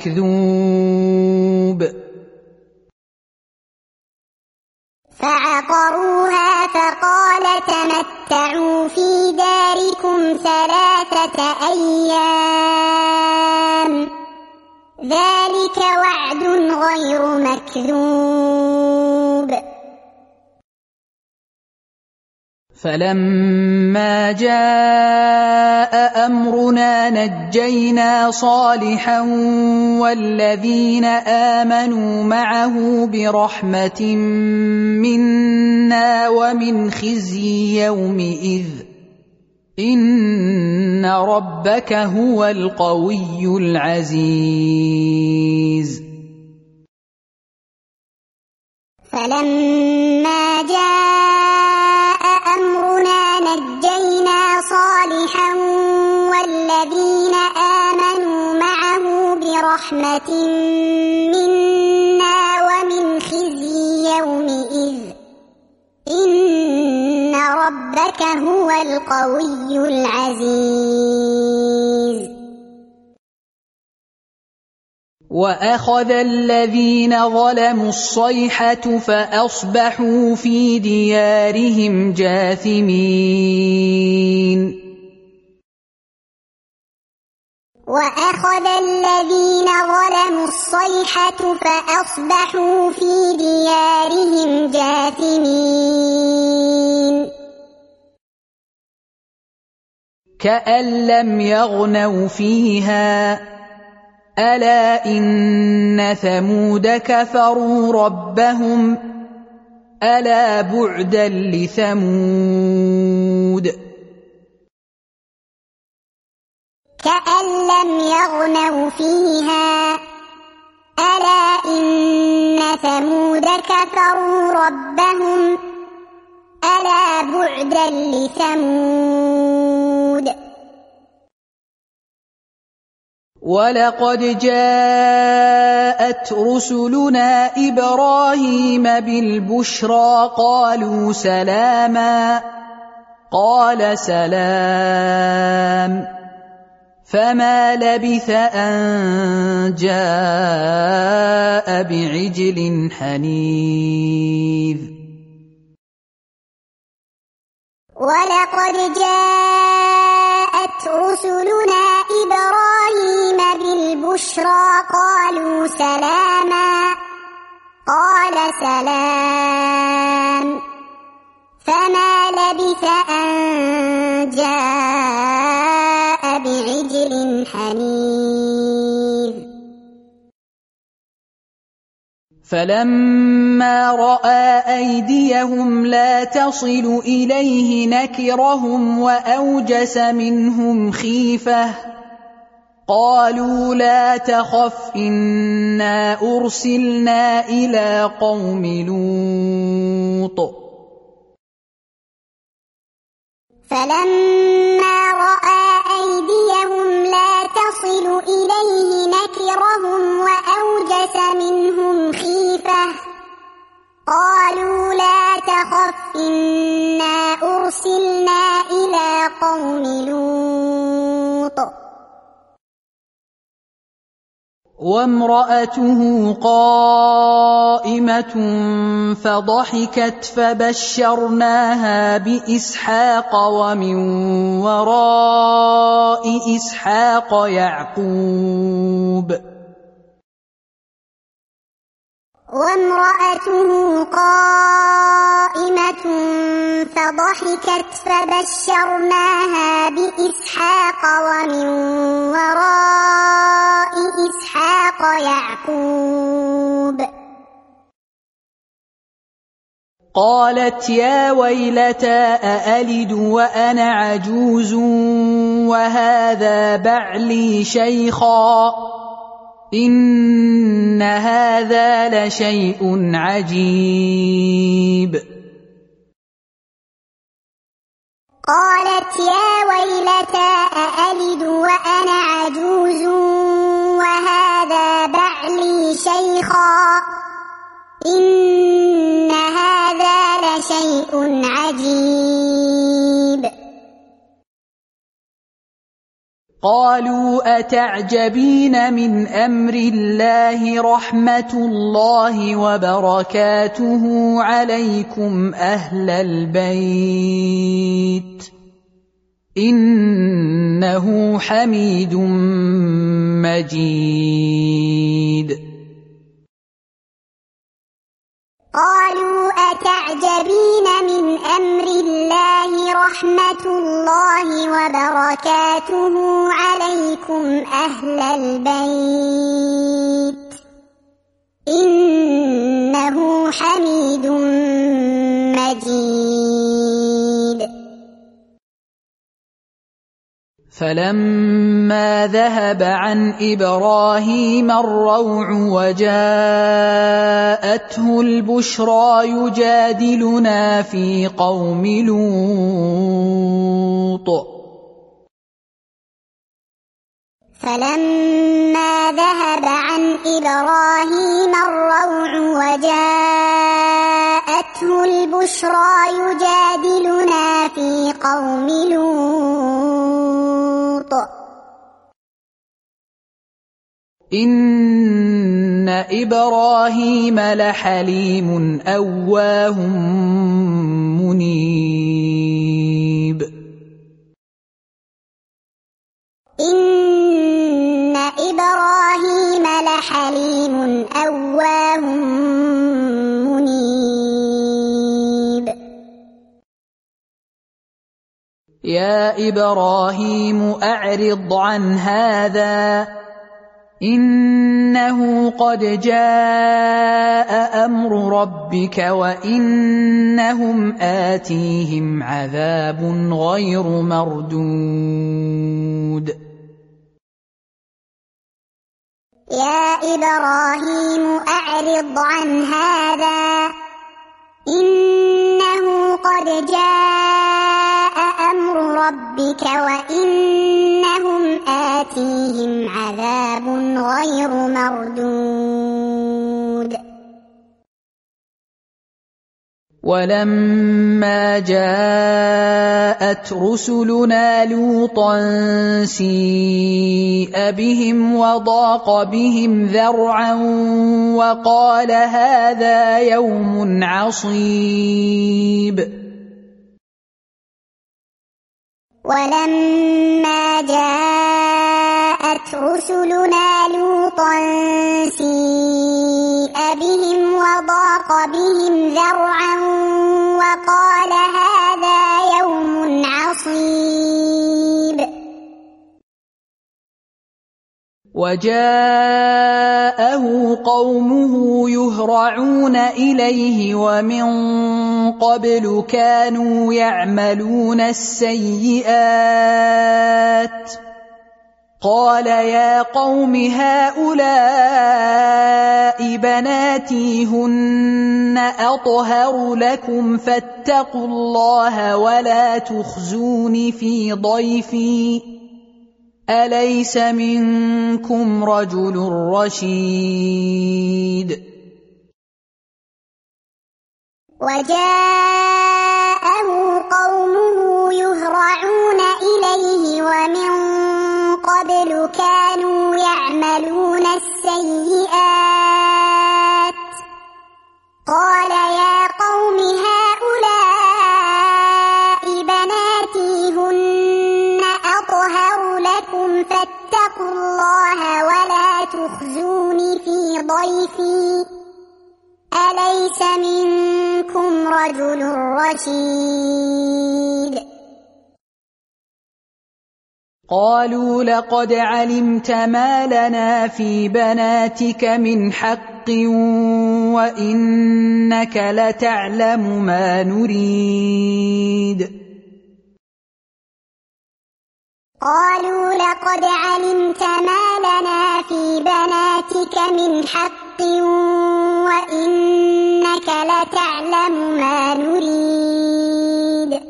مكذوب فعقروها فقال تمتعوا في داركم 3 أيام ذلك وعد غير مكذوب فلما جاء أمرنا نجينا صالحا والذين آمنوا معه برحمة منا ومن خزي يومئذ إن ربك هو القوي العزيز فلما جاء أمرنا نجينا صالحا والذين آمنوا معه برحمة منا ومن خزي يومئذ إن ربك هو القوي العزيز وأخذ الذين ظلموا الصيحة فأصبحوا في ديارهم جاثمين وأخذ الذين ظلموا الصيحة فأصبحوا في ديارهم جاثمين كأن لم يغنوا فيها ألا إن ثمود كفروا ربهم ألا بعدا لثمود كأن لم يغنوا فيها ألا إن ثمود كفروا ربهم ألا بعدا لثمود ولقد جاءت رسلنا إبراهيم بالبشرى قالوا سلاما قال سلام فما لبث أن جاء بعجل حنيذ ولقد جاءت رسلنا إبراهيم بالبشرى قالوا سلاما قال سلام فما لبث أن جاء بعجل حنيذ فلما رأى أيديهم لا تصل إليه نكرهم وأوجس منهم خيفة قالوا لا تخف إنا أرسلنا إلى قوم لوط فلما رأى أيديهم لا تصل إليه نكرهم وأوجس منهم خيفة قالوا لا تخف إنا أرسلنا إلى قوم لوط وامرأته قائمة فضحكت فبشرناها بإسحاق ومن وراء إسحاق يعقوب وامرأته قائمة فضحكت فبشرناها بإسحاق ومن وراء إسحاق يعقوب قالت يا ويلتى أألد وأنا عجوز وهذا بعلي شيخا إن هذا لشيء عجيب قالت يا ويلتى أألد وأنا عجوز وهذا بعلي شيخا إن هذا لشيء عجيب قالوا أتعجبين من أمر الله رحمة الله وبركاته عليكم أهل البيت إنه حميد مجيد قالوا أتعجبين من أمر الله رحمة الله وبركاته عليكم أهل البيت إنه حميد مجيد فلما ذهب عن إبراهيم الروع وجاءته البشرى يجادلنا في قوم لوط فلما ذهب عن إبراهيم الروع وجاءته البشرى يجادلنا في قوم لوط إن إبراهيم لحليم أواه منيب إن إبراهيم لحليم أواه منيب يا إبراهيم أعرض عن هذا إنه قد جاء أمر ربك وإنهم آتيهم عذاب غير مردود يا إبراهيم أعرض عن هذا إنه قد جاء أمر ربك وإنهم آتيهم عذاب غير مردود ولما جاءت رسلنا لوطا سيء بهم وضاق بهم ذرعا وقال هذا يوم عصيب ولما جاءت رسلنا لوطا سيء بهم وضاق بهم ذرعا وقال هذا يوم عصيب وجاءه قومه يهرعون إليه ومن قبل كانوا يعملون السيئات قال يا قوم هؤلاء بناتي هن أطهر لكم فاتقوا الله ولا تخزوني في ضيفي أليس منكم رجل رشيد وجاءه قومه يهرعون إليه ومن قبل كانوا يعملون السيئات قال يا قوم هؤلاء بناتي هن أطهر لكم فاتقوا الله ولا تخزوني في ضيفي أليس منكم رجل رشيد قالوا لقد علمت ما لنا في بناتك من حق وإنك لتعلم ما نريد قالوا لقد علمت ما لنا في بناتك من حق وإنك لتعلم ما نريد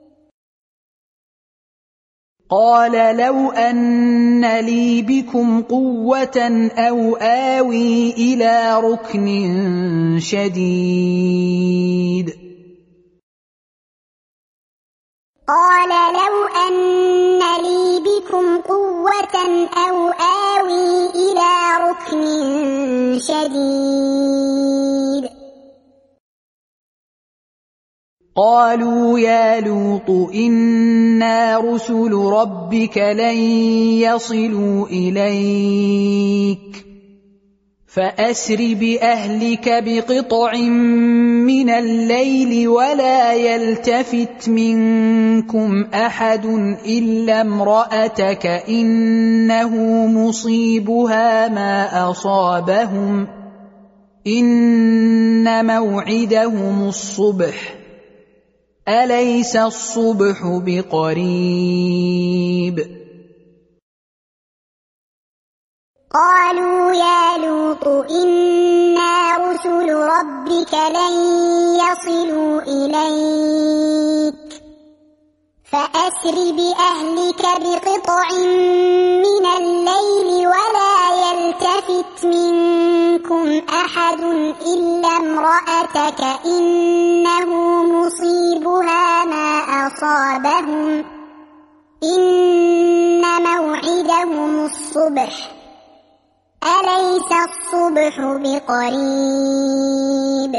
قال لو أن لي بكم قوة أو آوي إلى ركن شديد قال لو أن لي بكم قوة أو آوي إلى ركن شديد قالوا يا لوط إنا رسل ربك لن يصلوا إليك فأسر بأهلك بقطع من الليل ولا يلتفت منكم أحد إلا امرأتك إنه مصيبها ما أصابهم إن موعدهم الصبح أليس الصبح بقريب قالوا يا لوط إنا رسل ربك لن يصلوا إليك فأسر بأهلك بقطع من الليل ولا يلتفت منكم أحد إلا امرأتك إنه مصيبها ما أصابهم إن موعدهم الصبح أليس الصبح بقريب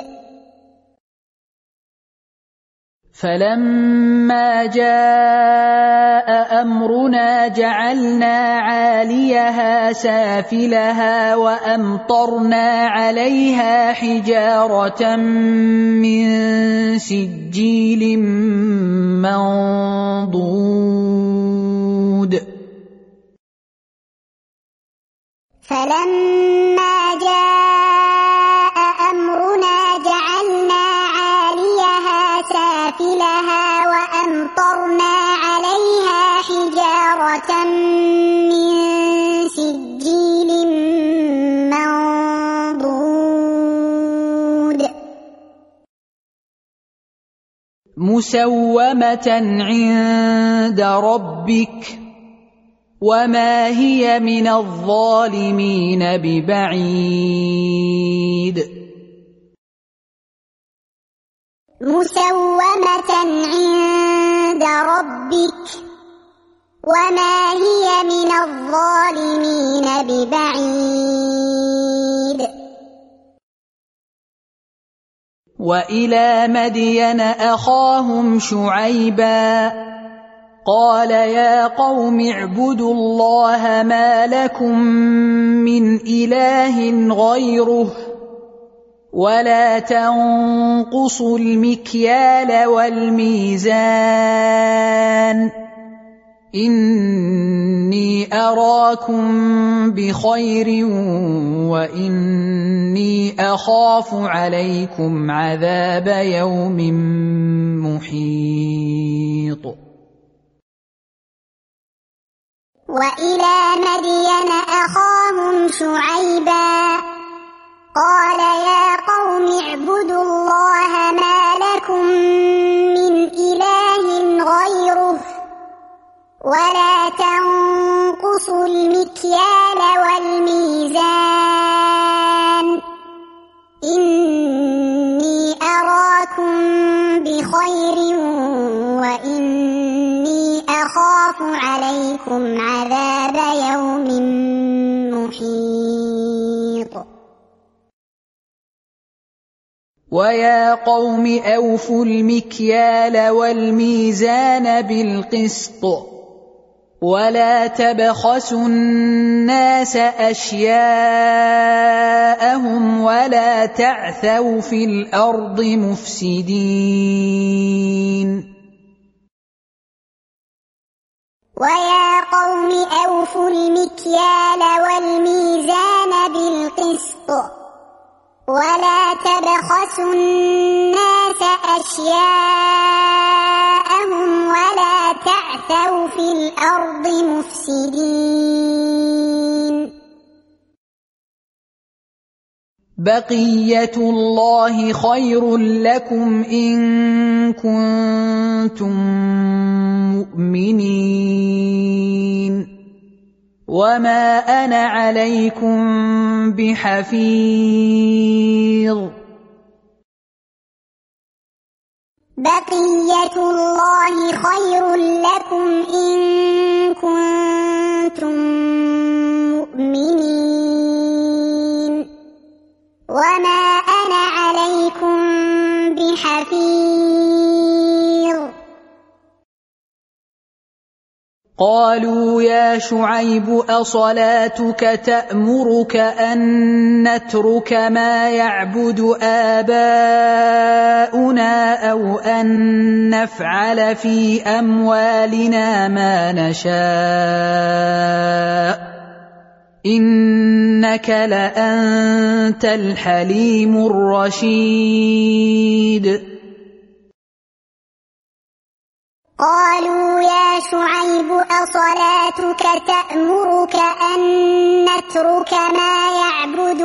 فلما جاء أمرنا جعلنا عاليها سافلها وأمطرنا عليها حجارة من سجيل منضود فلما جاء أمرنا جعلنا عاليها سافلها وأمطرنا عليها حجارة من سجيل منضود مسومة عند ربك وما هي من الظالمين ببعيد مسومة عند ربك وما هي من الظالمين ببعيد. وإلى مدين أخاهم شعيبا قال يا قوم اعبدوا الله ما لكم من إله غيره ولا تنقصوا المكيال والميزان إني أراكم بخير وإني أخاف عليكم عذاب يوم محيط. وإلى مدين أخاهم شعيبا قال يا قوم اعبدوا الله ما لكم من إله غيره ولا تنقصوا المكيال والميزان إني أراكم بخير وإني أخاف عليكم عذاب يوم محيط. ويا قوم أوفوا المكيال والميزان بالقسط ولا تبخسوا الناس أشياءهم ولا تعثوا في الأرض مفسدين. ويا قوم أوفوا المكيال والميزان بالقسط ولا تبخسوا الناس أشياءهم ولا تعثوا في الأرض مفسدين. بقية الله خير لكم إن كنتم مؤمنين وما أنا عليكم بحفيظ. بقية الله خير لكم إن كنتم مؤمنين وما أنا عليكم بحفيظ. قالوا يا شعيب أصلاتك تأمرك أن نترك ما يعبد آباؤنا أو أن نفعل في أموالنا ما نشاء إنك لأنت الحليم الرشيد. قالوا يا شعيب أصلاتك تأمرك أن نترك ما يعبد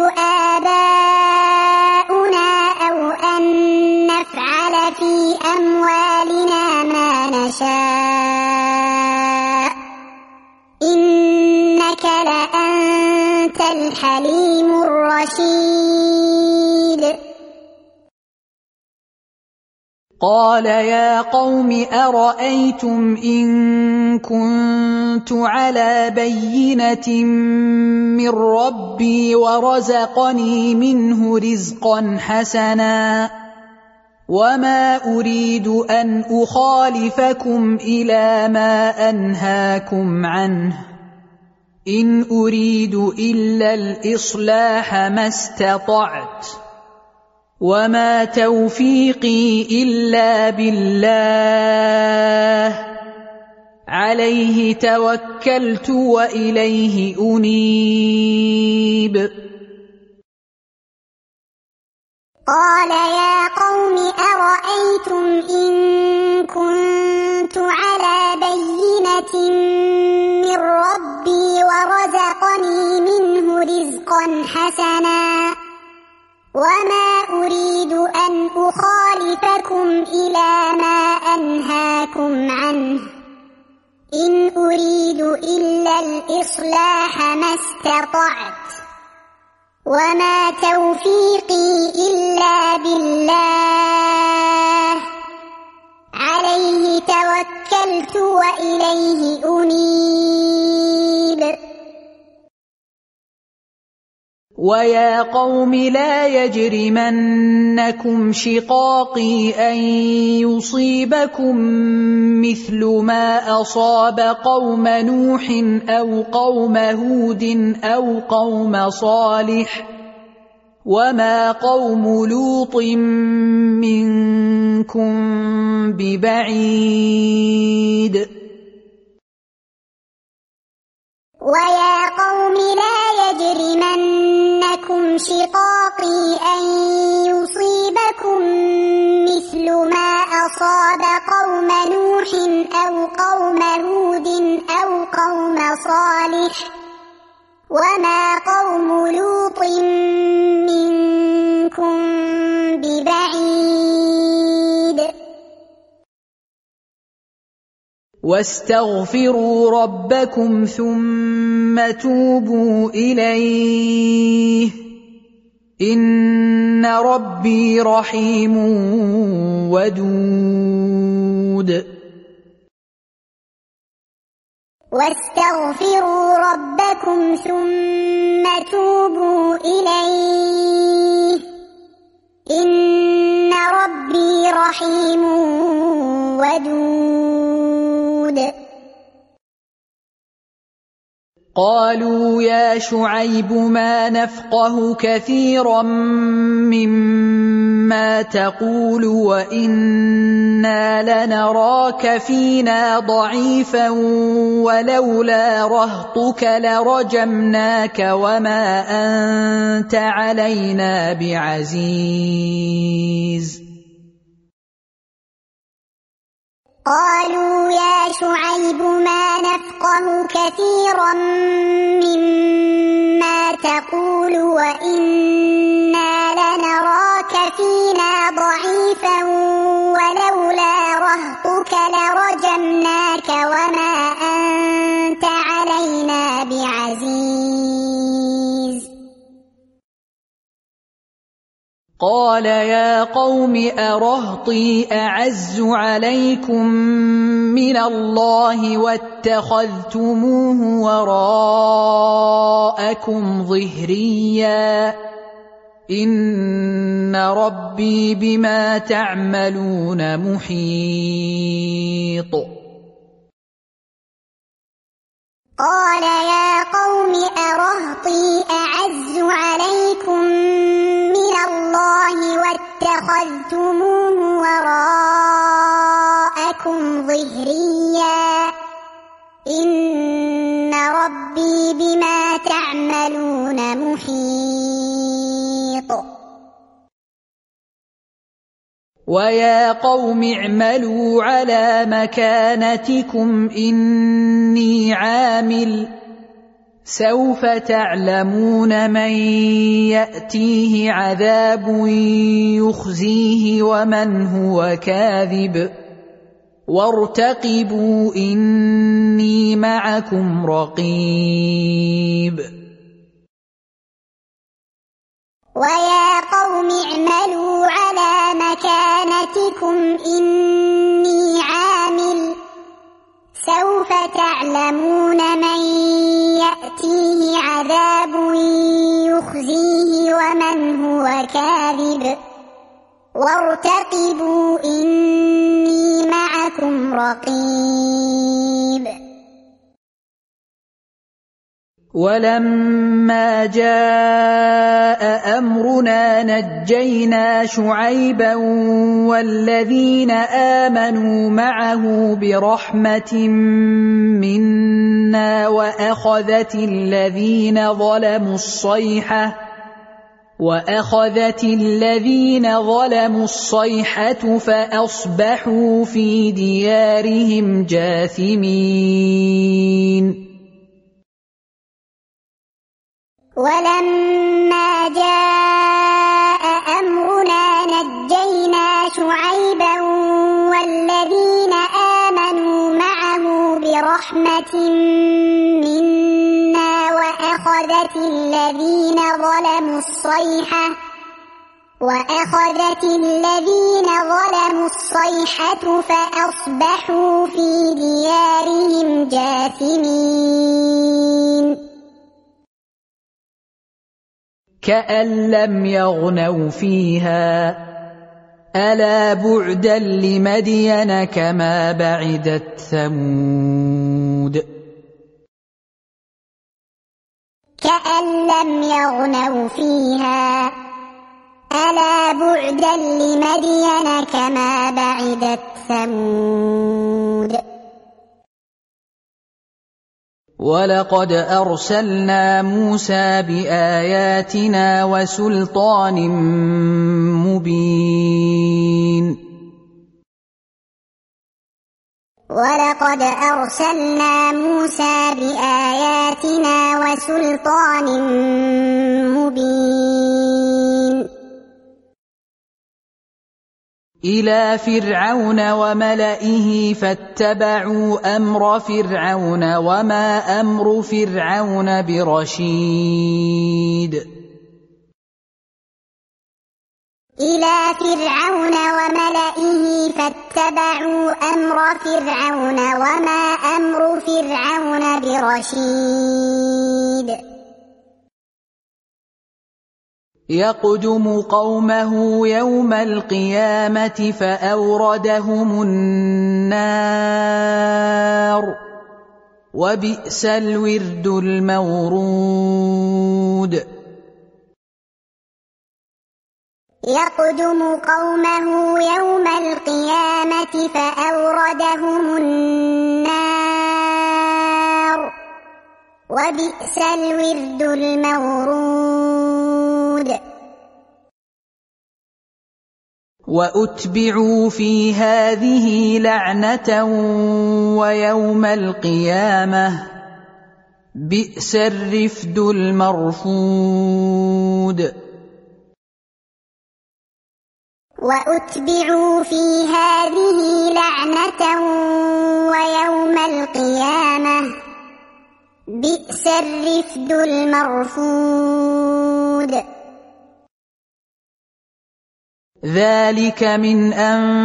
آباؤنا أو أن نفعل في أموالنا ما نشاء إنك لأنت الحليم الرشيد. قال يا قوم أرأيتم إن كنت على بينة من ربي ورزقني منه رزقا حسنا وما أريد أن أخالفكم إلى ما أنهاكم عنه إن أريد إلا الإصلاح ما استطعت وما توفيقي إلا بالله عليه توكلت وإليه أنيب. قال يا قوم أرأيتم إن كنت على بينة من ربي ورزقني منه رزقا حسنا وما أريد أن أخالفكم إلى ما أنهاكم عنه إن أريد إلا الإصلاح ما استطعت وما توفيقي إلا بالله توكلت وإليه أنيب ويا قوم لا يجرمنكم شقاقي أن يصيبكم مثل ما أصاب قوم نوح أو قوم هود أو قوم صالح وما قوم لوط منكم ببعيد ويا قوم لا يجرمنكم شقاقي أن يصيبكم مثل ما أصاب قوم نوح أو قوم هود أو قوم صالح وما قوم لوط منكم ببعيد واستغفروا ربكم ثم توبوا إليه إن ربي رحيم ودود واستغفروا ربكم ثم توبوا إليه إن ربي رحيم ودود قالوا يا شعيب ما نفقه كثيرا مما تقول وإنا لنراك فينا ضعيفا ولولا رهطك لرجمناك وما أنت علينا بعزيز قالوا يا شعيب ما نفقه كثيرا مما تقول وإنا لنراك فينا ضعيفا ولولا رهطك لرجمناك وما أنت علينا بعزيز قال يا قوم أرهطي أعز عليكم من الله واتخذتموه وراءكم ظهريا إن ربي بما تعملون محيط قال يا قوم أرهطي أعز عليكم من الله واتخذتموه وراءكم ظهريا إن ربي بما تعملون محيط ويا قوم اعملوا على مكانتكم إني عامل سوف تعلمون من يأتيه عذاب يخزيه ومن هو كاذب وارتقبوا إني معكم رقيب ويا قوم اعملوا على مكانتكم إني عامل سوف تعلمون من يأتيه عذاب يخزيه ومن هو كاذب وارتقبوا إني معكم رقيب ولما جاء أمرنا نجينا شعيبا والذين آمنوا معه برحمة منا وأخذت الذين ظلموا الصيحة فأصبحوا في ديارهم جاثمين ولما جاء أمرنا نجينا شعيبا والذين آمنوا معه برحمة منا وأخذت الذين وأخذت الذين ظلموا الصيحة فأصبحوا في ديارهم جاثمين كأن لم يغنوا فيها ألا بعدا لمدين كما بعدت ثمود كأن لم يغنوا فيها ألا بعدا لمدين كما بعدت ثمود ولقد أرسلنا موسى بآياتنا وسلطان مبين ولقد أرسلنا موسى بآياتنا وسلطان مبين إلى فرعون وملئه فاتبعوا أمر فرعون وما أمر فرعون برشيد إلى فرعون وملئه فاتبعوا أمر فرعون وما أمر فرعون برشيد يقدم قومه يوم القيامة فأوردهم النار وبئس الورد المورود يقدم قومه يوم القيامة فأوردهم النار وبئس الورد المورود وأتبعوا في هذه لعنة ويوم القيامة بئس الرفد المرفود وأتبعوا في هذه لعنة ويوم القيامة بئس الرفد المرفود ذلك من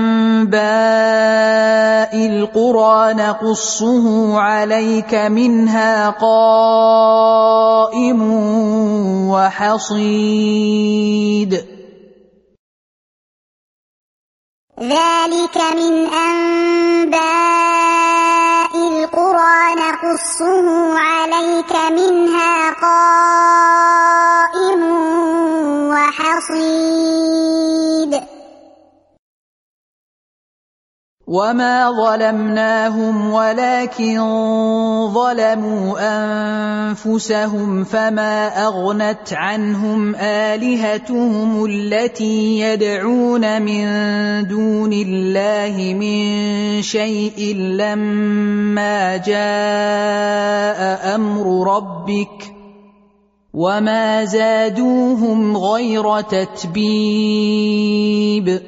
أنباء القرى نقصه عليك منها قائم وحصيد ذلك من أنباء القرى نقصه عليك منها قائم وحصيد وما ظلمناهم ولكن ظلموا أنفسهم فما أغنت عنهم آلهتهم التي يدعون من دون الله من شيء لما جاء أمر ربك وما زادوهم غير تتبيب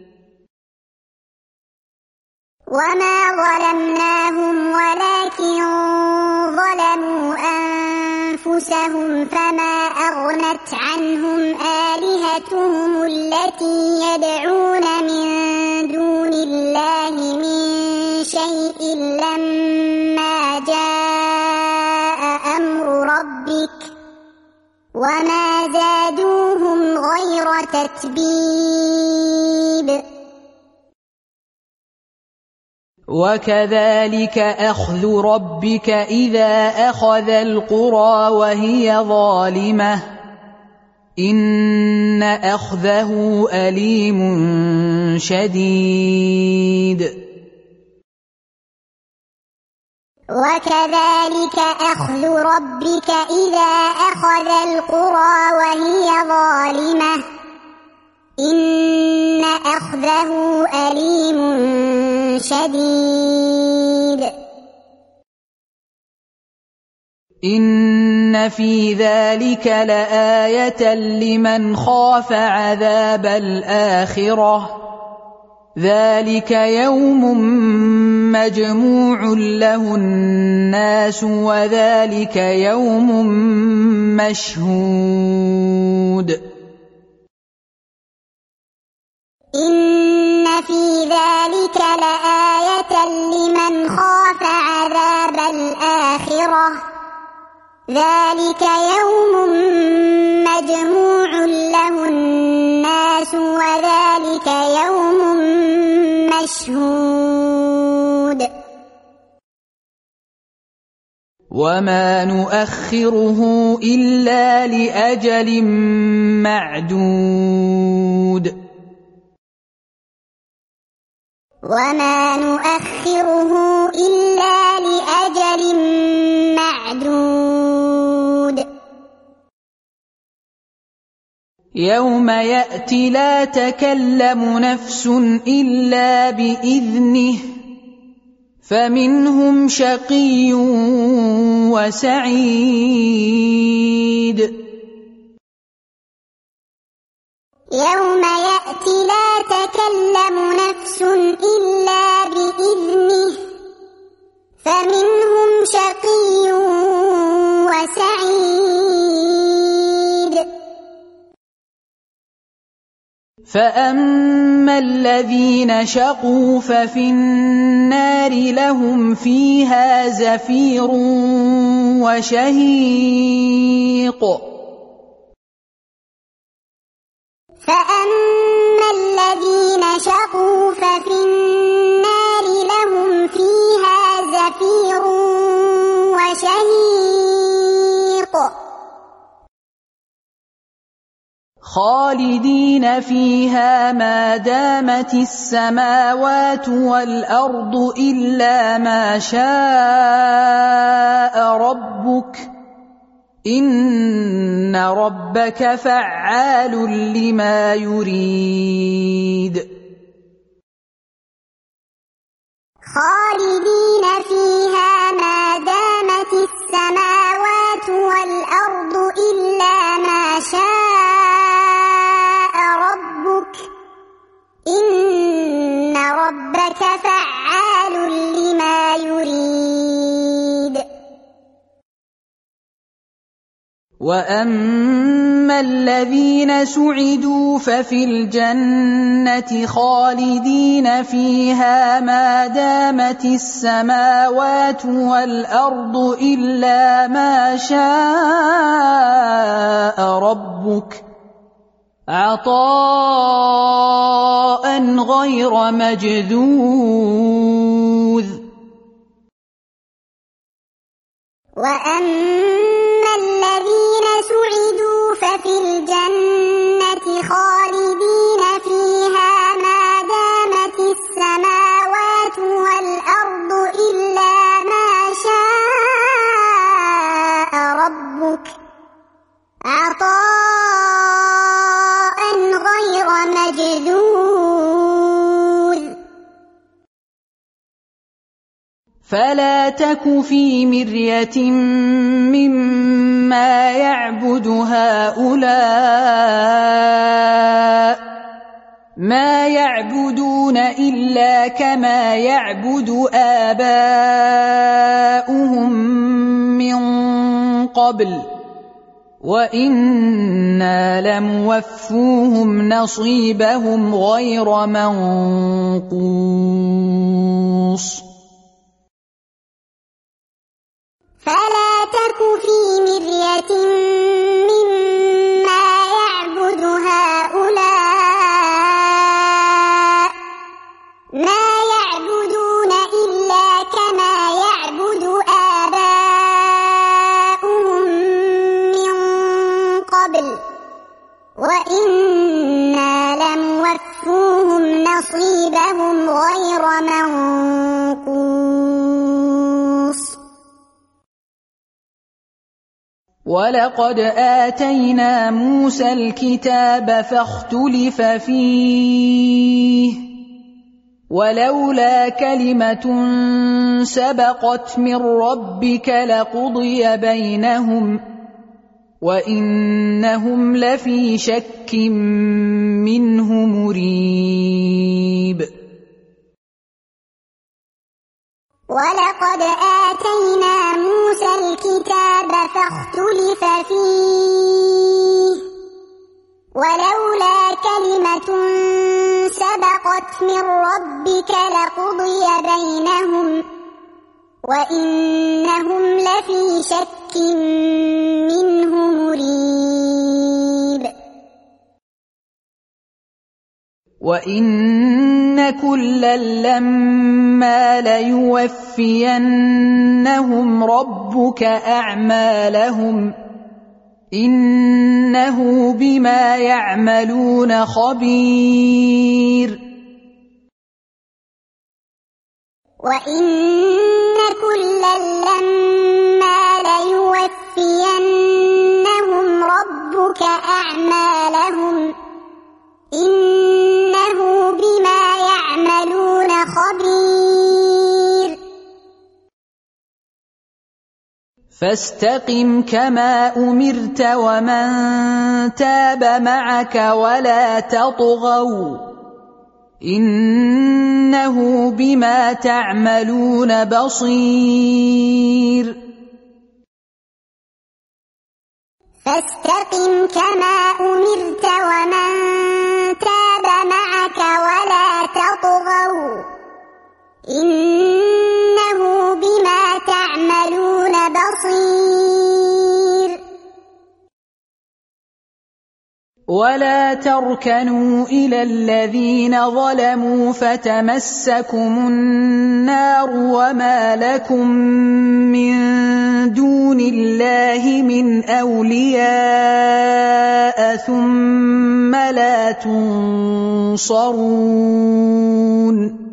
وما ظلمناهم ولكن ظلموا أنفسهم فما أغنت عنهم آلهتهم التي يدعون من دون الله من شيء لما جاء أمر ربك وما زادوهم غير تتبيب وكذلك أخذ ربك إذا أخذ القرى وهي ظالمة إن أخذه أليم شديد وكذلك أخذ ربك إذا أخذ القرى وهي ظالمة إن أخذه أليم شديد إن في ذلك لآية لمن خاف عذاب الآخرة ذلك يوم مجموع له الناس وذلك يوم مشهود في ذلك لآية لمن خاف عذاب الآخرة ذلك يوم مجموع له الناس وذلك يوم مشهود وما نؤخره إلا لأجل معدود وما نؤخره إلا لأجل معدود يوم يأتي لا تكلم نفس إلا بإذنه فمنهم شقي وسعيد يوم يأتي لا تكلم نفس إلا بإذنه فمنهم شقي وسعيد فأما الذين شقوا ففي النار لهم فيها زفير وشهيق فأما الذين شقوا ففي النار لهم فيها زفير وشهيق خالدين فيها ما دامت السماوات والأرض إلا ما شاء ربك إن ربك فعال لما يريد خالدين فيها ما دامت السماوات والأرض إلا ما شاء ربك إن ربك فعال لما يريد وأما الذين سعدوا ففي الجنة خالدين فيها ما دامت السماوات والأرض إلا ما شاء ربك عطاء غير مجذوذ وأما الذين سعدوا ففي الجنة خالدين فيها ما دامت السماوات والأرض إلا ما شاء ربك عطاء غير مجذوذ فلا تك في مرية مما يعبد هؤلاء ما يعبدون إلا كما يعبد آباؤهم من قبل وإنا لموفوهم نصيبهم غير منقوص فلا تك في مرية مما يعبد هؤلاء ما يعبدون إلا كما يعبد آباؤهم من قبل وإنا لموفوهم نصيبهم غير منقوص ولقد آتينا موسى الكتاب فاختلف فيه ولولا كلمة سبقت من ربك لقضي بينهم وإنهم لفي شك منه مريب ولقد آتينا موسى الكتاب فاختلف فيه ولولا كلمة سبقت سبقت من ربك لقضي بينهم وإنهم لفي شك منه مريب وإن كلا لما ليوفينهم ربك أعمالهم إنه بما يعملون خبير وإن كلا لما ليوفينهم ربك أعمالهم إنه بما يعملون خبير فاستقم كما أمرت ومن تاب معك ولا تطغوا إنه بما تعملون بصير فاستقم كما أمرت ومن تاب معك ولا تطغوا إنه بما تعملون بصير ولا تركنوا إلى الذين ظلموا فتمسكم النار وما لكم من دون الله من أولياء ثم لا تنصرون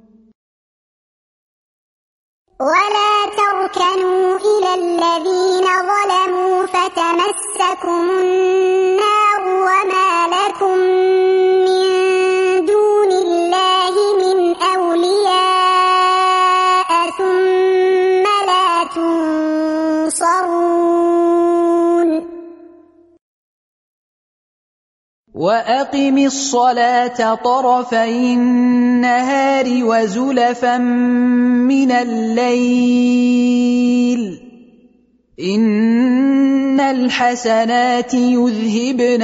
ولا تركنوا إلى الذين ظلموا فتمسكم النار وما لكم من دون الله من أولياء ثم لا تنصرون وأقم الصلاة طرفي النهار وزلفا من الليل إن الحسنات يذهبن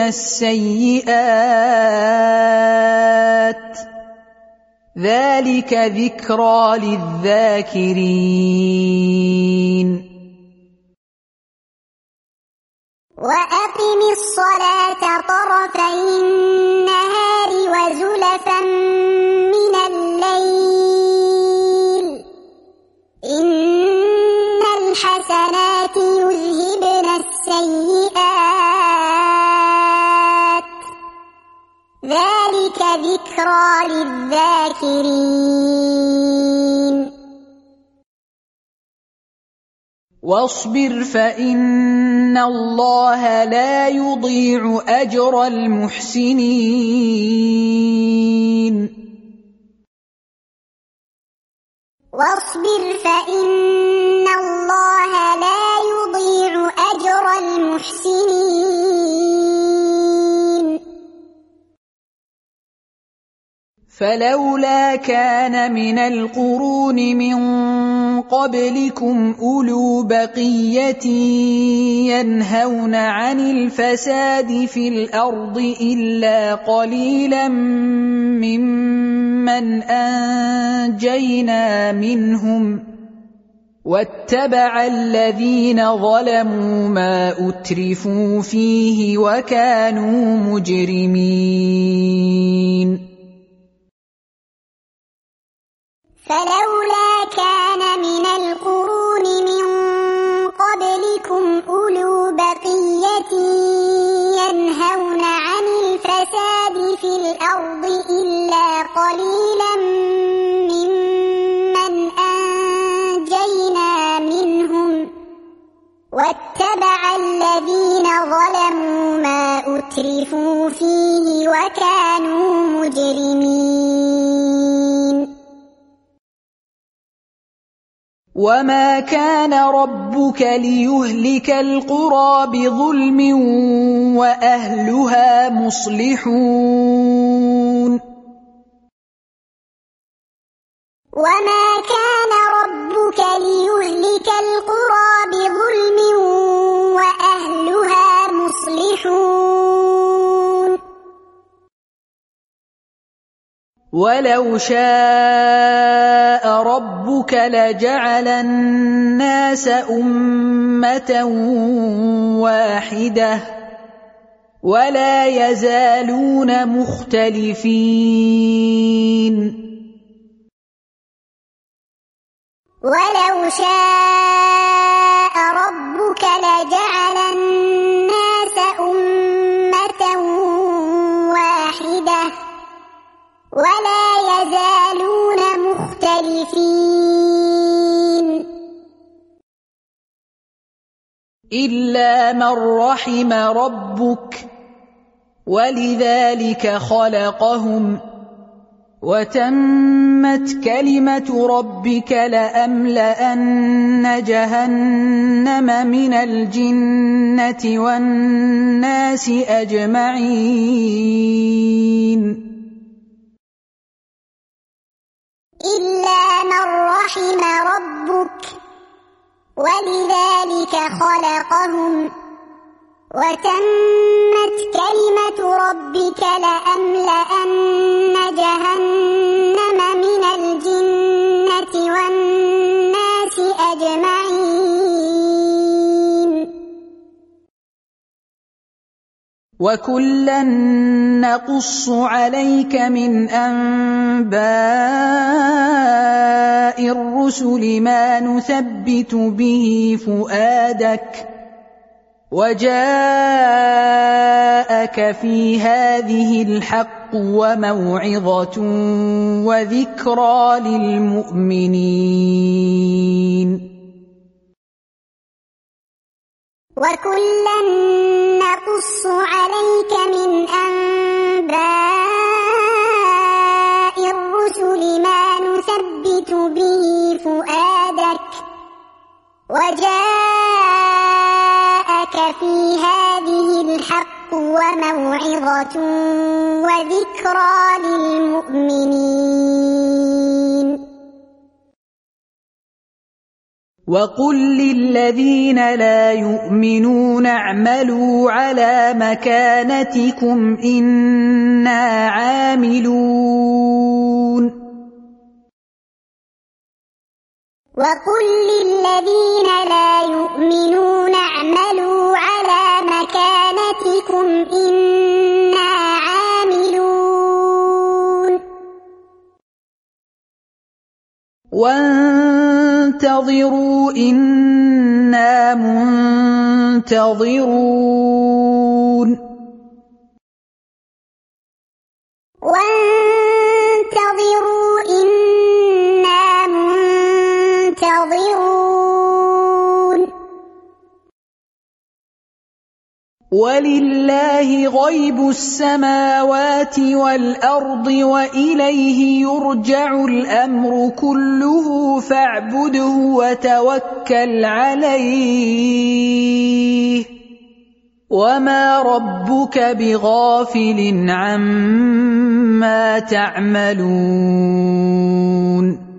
السيئات ذلك ذكرى للذاكرين وأقم الصلاة طرفي النهار وزلفا من الليل إن الحسنات يذهبن السيئات ذلك ذكرى للذاكرين واصبر فإن الله لا يضيع أجر المحسنين واصبر فإن الله لا يضيع أجر المحسنين فلولا كان من القرون من قبلكم أولو بقية ينهون عن الفساد في الأرض إلا قليلا ممن أنجينا منهم واتبع الذين ظلموا ما أترفوا فيه وكانوا مجرمين فلولا كان من القرون من قبلكم أولو بقية ينهون عن الفساد في الأرض إلا قليلا ممن أنجينا منهم واتبع الذين ظلموا ما أترفوا فيه وكانوا مجرمين وما كان ربك ليهلك القرى بظلم وأهلها مصلحون وما كان ربك ليهلك القرى بظلم وأهلها مصلحون ولو شاء ربك لجعل الناس أمة واحدة ولا يزالون مختلفين ولو شاء ربك لجعل الناس أمة واحدة ولا يزالون مختلفين إلا من رحم ربك ولذلك خلقهم وتمت كلمة ربك لأملأن جهنم من الجنة والناس أجمعين إلا من رحم ربك ولذلك خلقهم وتمت كلمة ربك لأملأن جهنم من الجنة والناس أجمعين وكلا نقص عليك من أنباء الرسل ما نثبت به فؤادك وجاءك في هذه الحق وموعظة وذكرى للمؤمنين وكلا نقص عليك من أنباء الرسل ما نثبت به فؤادك وجاءك في هذه الحق وموعظة وذكرى للمؤمنين وقل للذين لا يؤمنون اعملوا على مكانتكم إنا عاملون وقل للذين لا يؤمنون اعملوا على مكانتكم إنا عاملون وانتظروا إنا منتظرون وانتظروا إنا منتظرون ولله غيب السماوات والأرض وإليه يرجع الأمر كله فاعبده وتوكل عليه وما ربك بغافل عما تعملون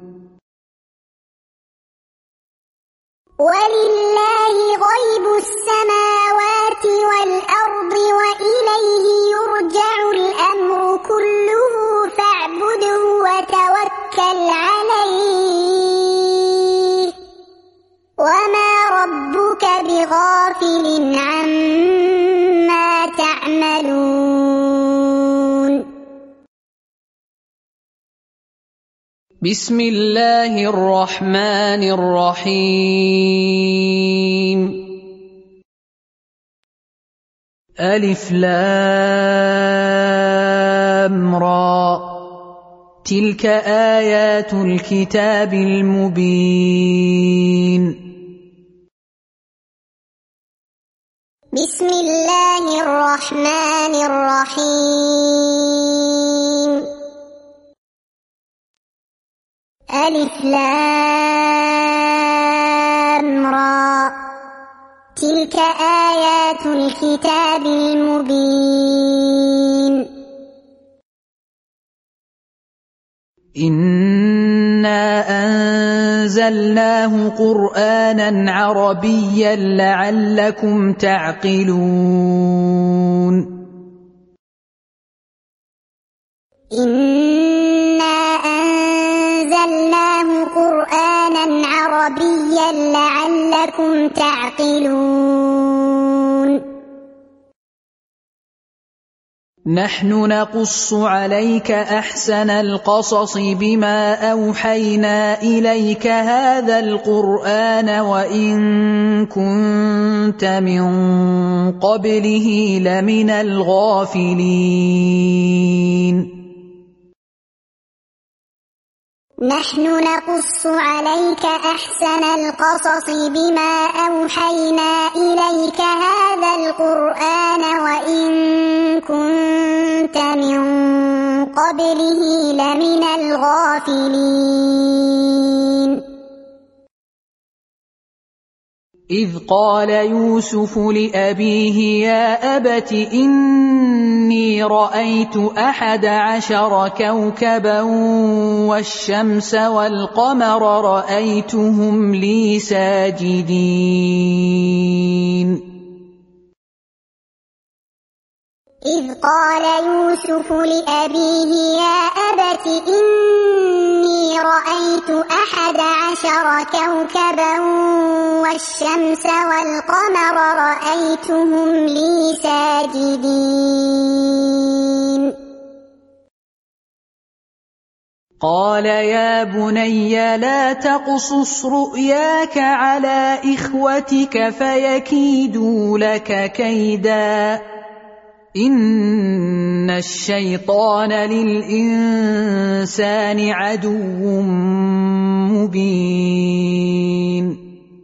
ولله غيب السماوات والأرض وإليه يرجع الأمر كله فاعبده وتوكل عليه وما ربك بغافل عما تعملون بسم الله الرحمن الرحيم ألف لام را تلك آيات الكتاب المبين بسم الله الرحمن الرحيم ألف لام را تلك آيات الكتاب المبين إنا أنزلناه قرآنا عربيا لعلكم تعقلون إنا نحن نقص عليك أحسن القصص بما أوحينا إليك هذا القرآن وإن كنت من قبله لمن الغافلين نحن نقص عليك أحسن القصص بما أوحينا إليك هذا القرآن وإن كنت من قبله لمن الغافلين إذ قال يوسف لأبيه يا أبت إني رأيت 11 كوكبا والشمس والقمر رأيتهم لي ساجدين إذ قال يوسف لأبيه يا أبت إني رأيت 11 كوكبا والشمس والقمر رأيتهم لي ساجدين قال يا بني لا تقصص رؤياك على إخوتك فيكيدوا لك كيدا إن الشيطان للإنسان عدو مبين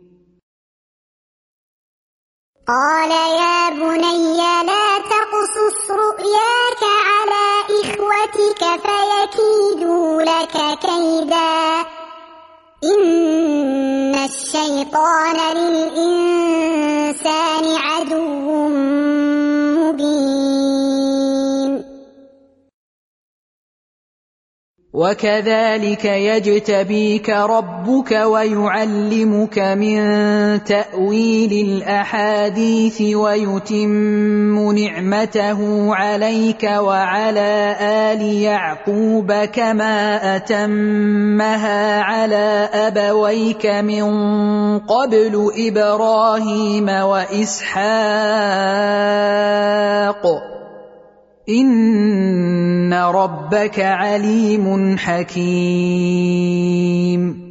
قال يا بني لا تقصص رؤياك على إخوتك فيكيدوا لك كيدا إن الشيطان للإنسان عدو مبين وكذلك يجتبيك ربك ويعلمك من تأويل الأحاديث ويتم نعمته عليك وعلى آل يعقوب كما أتمها على أبويك من قبل إبراهيم وإسحاق إن ربك عليم حكيم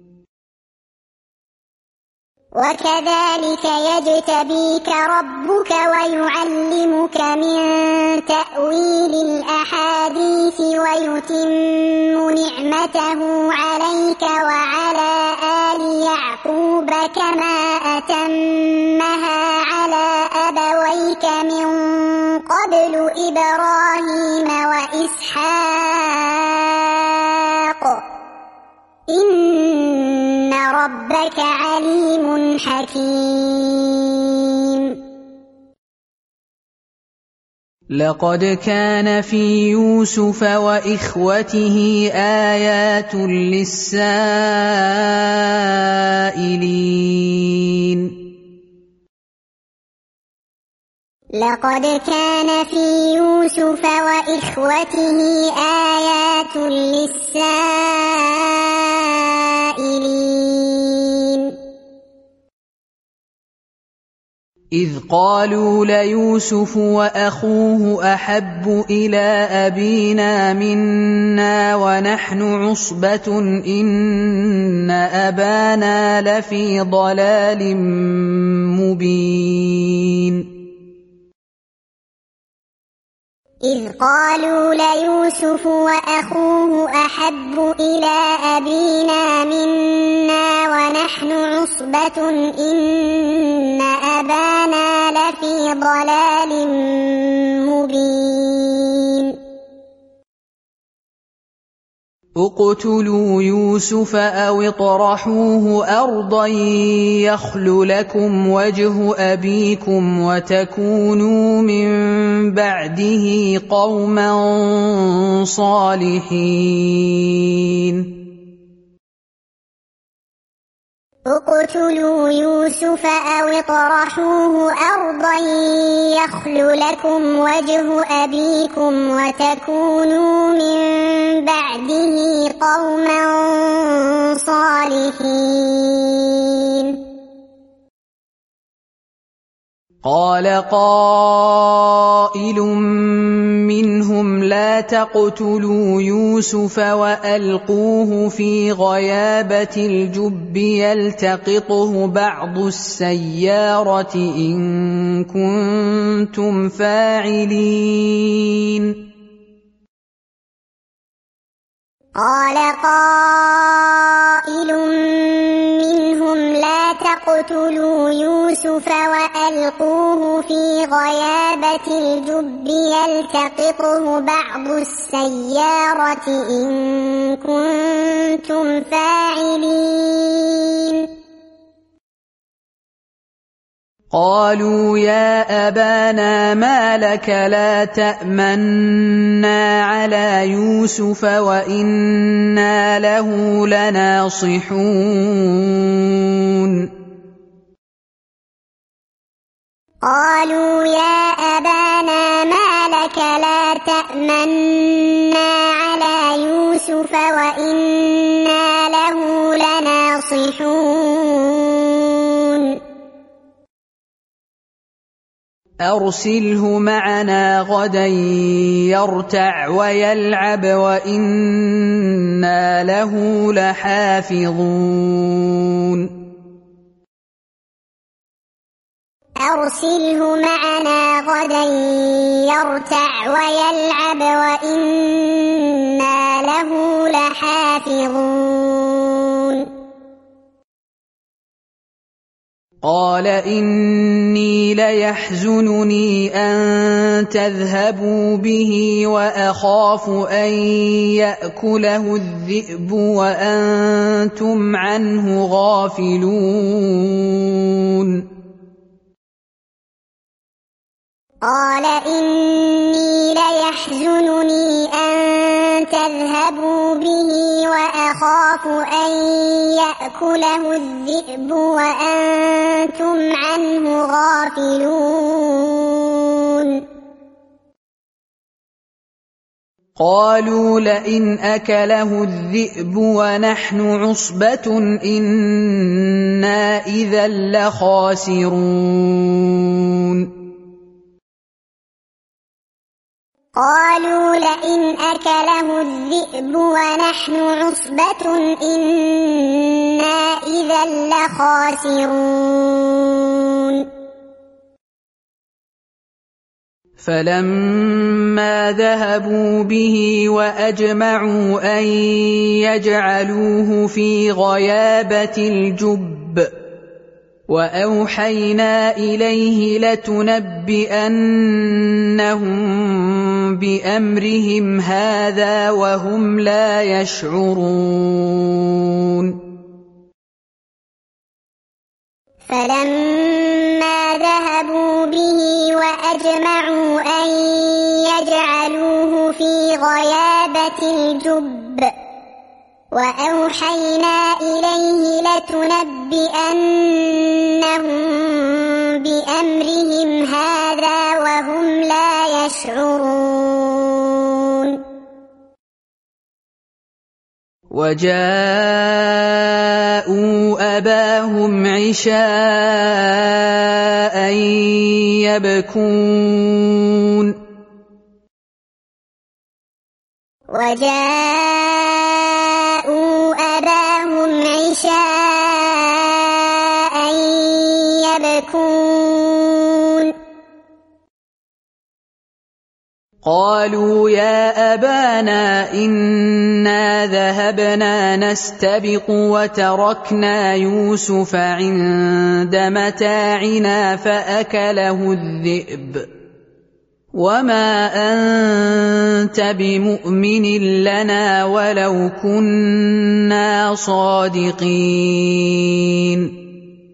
وكذلك يجتبيك ربك ويعلمك من تأويل الأحاديث ويتم نعمته عليك وعلى آل يعقوب كما أتمها على أبويك من قبل إبراهيم وإسحاق إن ربك عليم حكيم لقد كان في يوسف وإخوته آيات للسائلين لقد كان في يوسف وإخوته آيات للسائلين إذ قالوا ليوسف وأخوه أحب إلى أبينا منا ونحن عصبة إن أبانا لفي ضلال مبين إذ قالوا ليوسف وأخوه أحب إلى أبينا منا ونحن عصبة إن أبانا لفي ضلال مبين اقتلوا يوسف أو اطرحوه أرضا يخل لكم وجه أبيكم وتكونوا من بعده قوما صالحين اقتلوا يوسف أو اطرحوه أرضا يخل لكم وجه أبيكم وتكونوا من بعده قوما صالحين قال قائل منهم لا تقتلوا يوسف وألقوه في غيابة الجب يلتقطه بعض السيارة إن كنتم فاعلين قال قائل منهم لا تقتلوا يوسف وألقوه في غيابة الجب يلتقطه بعض السيارة إن كنتم فاعلين قالوا يا أبانا ما لك لا تأمنا على يوسف وإنا له لناصحون قالوا يا أبانا ما لك لا تأمنا على يوسف وإنا له لناصحون أرسله معنا غدا يرتع ويلعب وإنا له لحافظون أرسله معنا غدا يرتع ويلعب وإنا له لحافظون قال إني ليحزنني أن تذهبوا به وأخاف أن يأكله الذئب وأنتم عنه غافلون قال إني ليحزنني أن تذهبوا به وأخاف أن يأكله الذئب وأنتم عنه غافلون قالوا لئن أكله الذئب ونحن عصبة إنا إذا لخاسرون قالوا لئن أكله الذئب ونحن عصبة إنا إذا لخاسرون فلما ذهبوا به وأجمعوا أن يجعلوه في غيابة الجب وأوحينا إليه لتنبئنهم بأمرهم هذا وهم لا يشعرون فلما ذهبوا به وأجمعوا أن يجعلوه في غيابة الجب وأوحينا إليه لتنبئنهم بأمرهم هذا وهم لا يشعرون وجاءوا أباهم عشاء يبكون وجاءوا أباهم عشاء يبكون قالوا يا أبانا إنا ذهبنا نستبق وتركنا يوسف عند متاعنا فأكله الذئب وما أنت بمؤمن لنا ولو كنا صادقين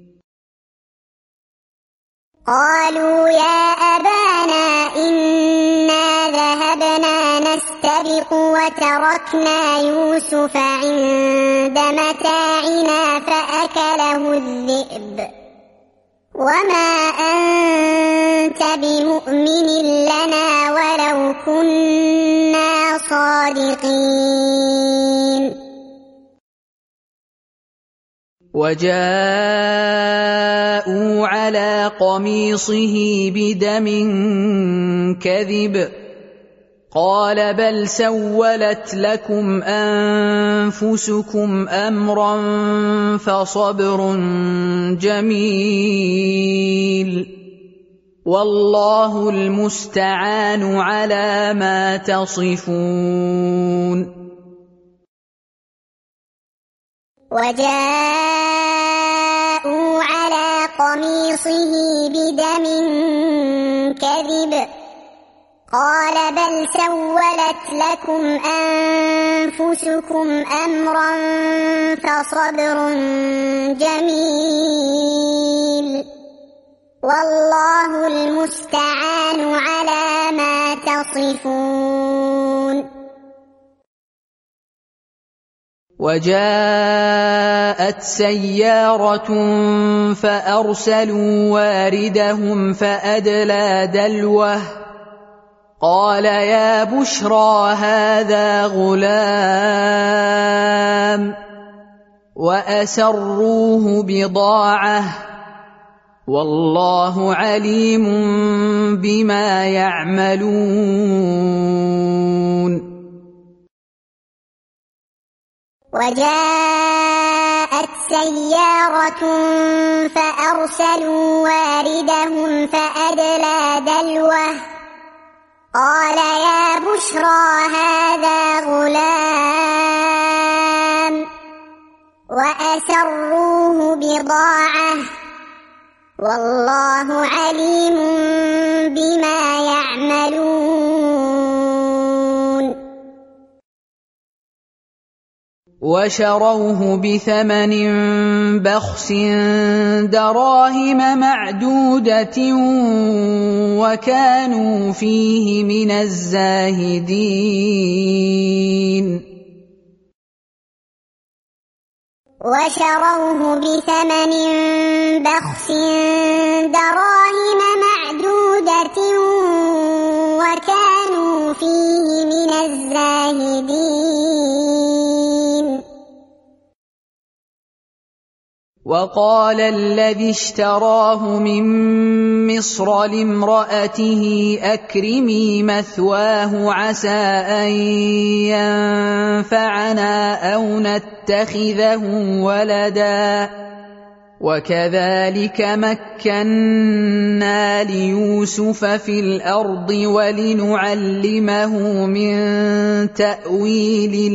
قالوا يا أبانا إنا ذهبنا نستبق وتركنا يوسف عند متاعنا فأكله الذئب وما أنت بمؤمن لنا ولو كنا صادقين وجاءوا على قميصه بدم كذب قال بل سولت لكم أنفسكم أمرا فصبر جميل والله المستعان على ما تصفون. وجاءوا على قميصه بدم كذب قال بل سولت لكم أنفسكم أمرا فصبر جميل والله المستعان على ما تصفون. وجاءت سيارة فأرسلوا واردهم فأدلى دلوه قال يا بشرى هذا غلام وأسروه بضاعة والله عليم بما يعملون. وجاءت سيارة فأرسلوا واردهم فأدلى دلوه قال يا بشرى هذا غلام وأسروه بضاعة والله عليم بما يعملون. وشروه بثمن بخس دراهم معدودة وكانوا فيه من الزاهدين. وشروه بثمن بخس دراهم معدودة وكانوا فيه من الزاهدين. وقال الذي اشتراه من مصر لامرأته أكرمي مثواه عسى أن ينفعنا أو نتخذه ولدا وكذلك مكنا ليوسف في الأرض ولنعلمه من تأويل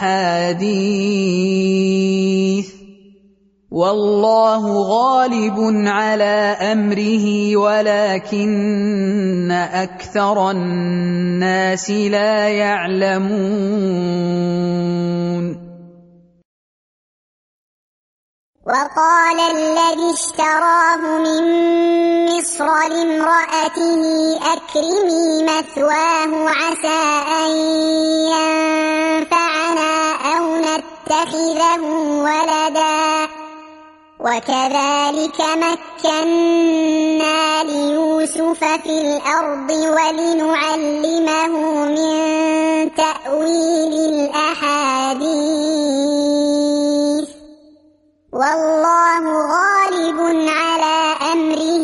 الأحاديث والله غالب على أمره ولكن أكثر الناس لا يعلمون. وقال الذي اشتراه من مصر لامرأته أكرمي مثواه عسى أن ينفعنا أو نتخذه ولدا وكذلك مكنا ليوسف في الأرض ولنعلمه من تأويل الأحاديث والله غالب على أمره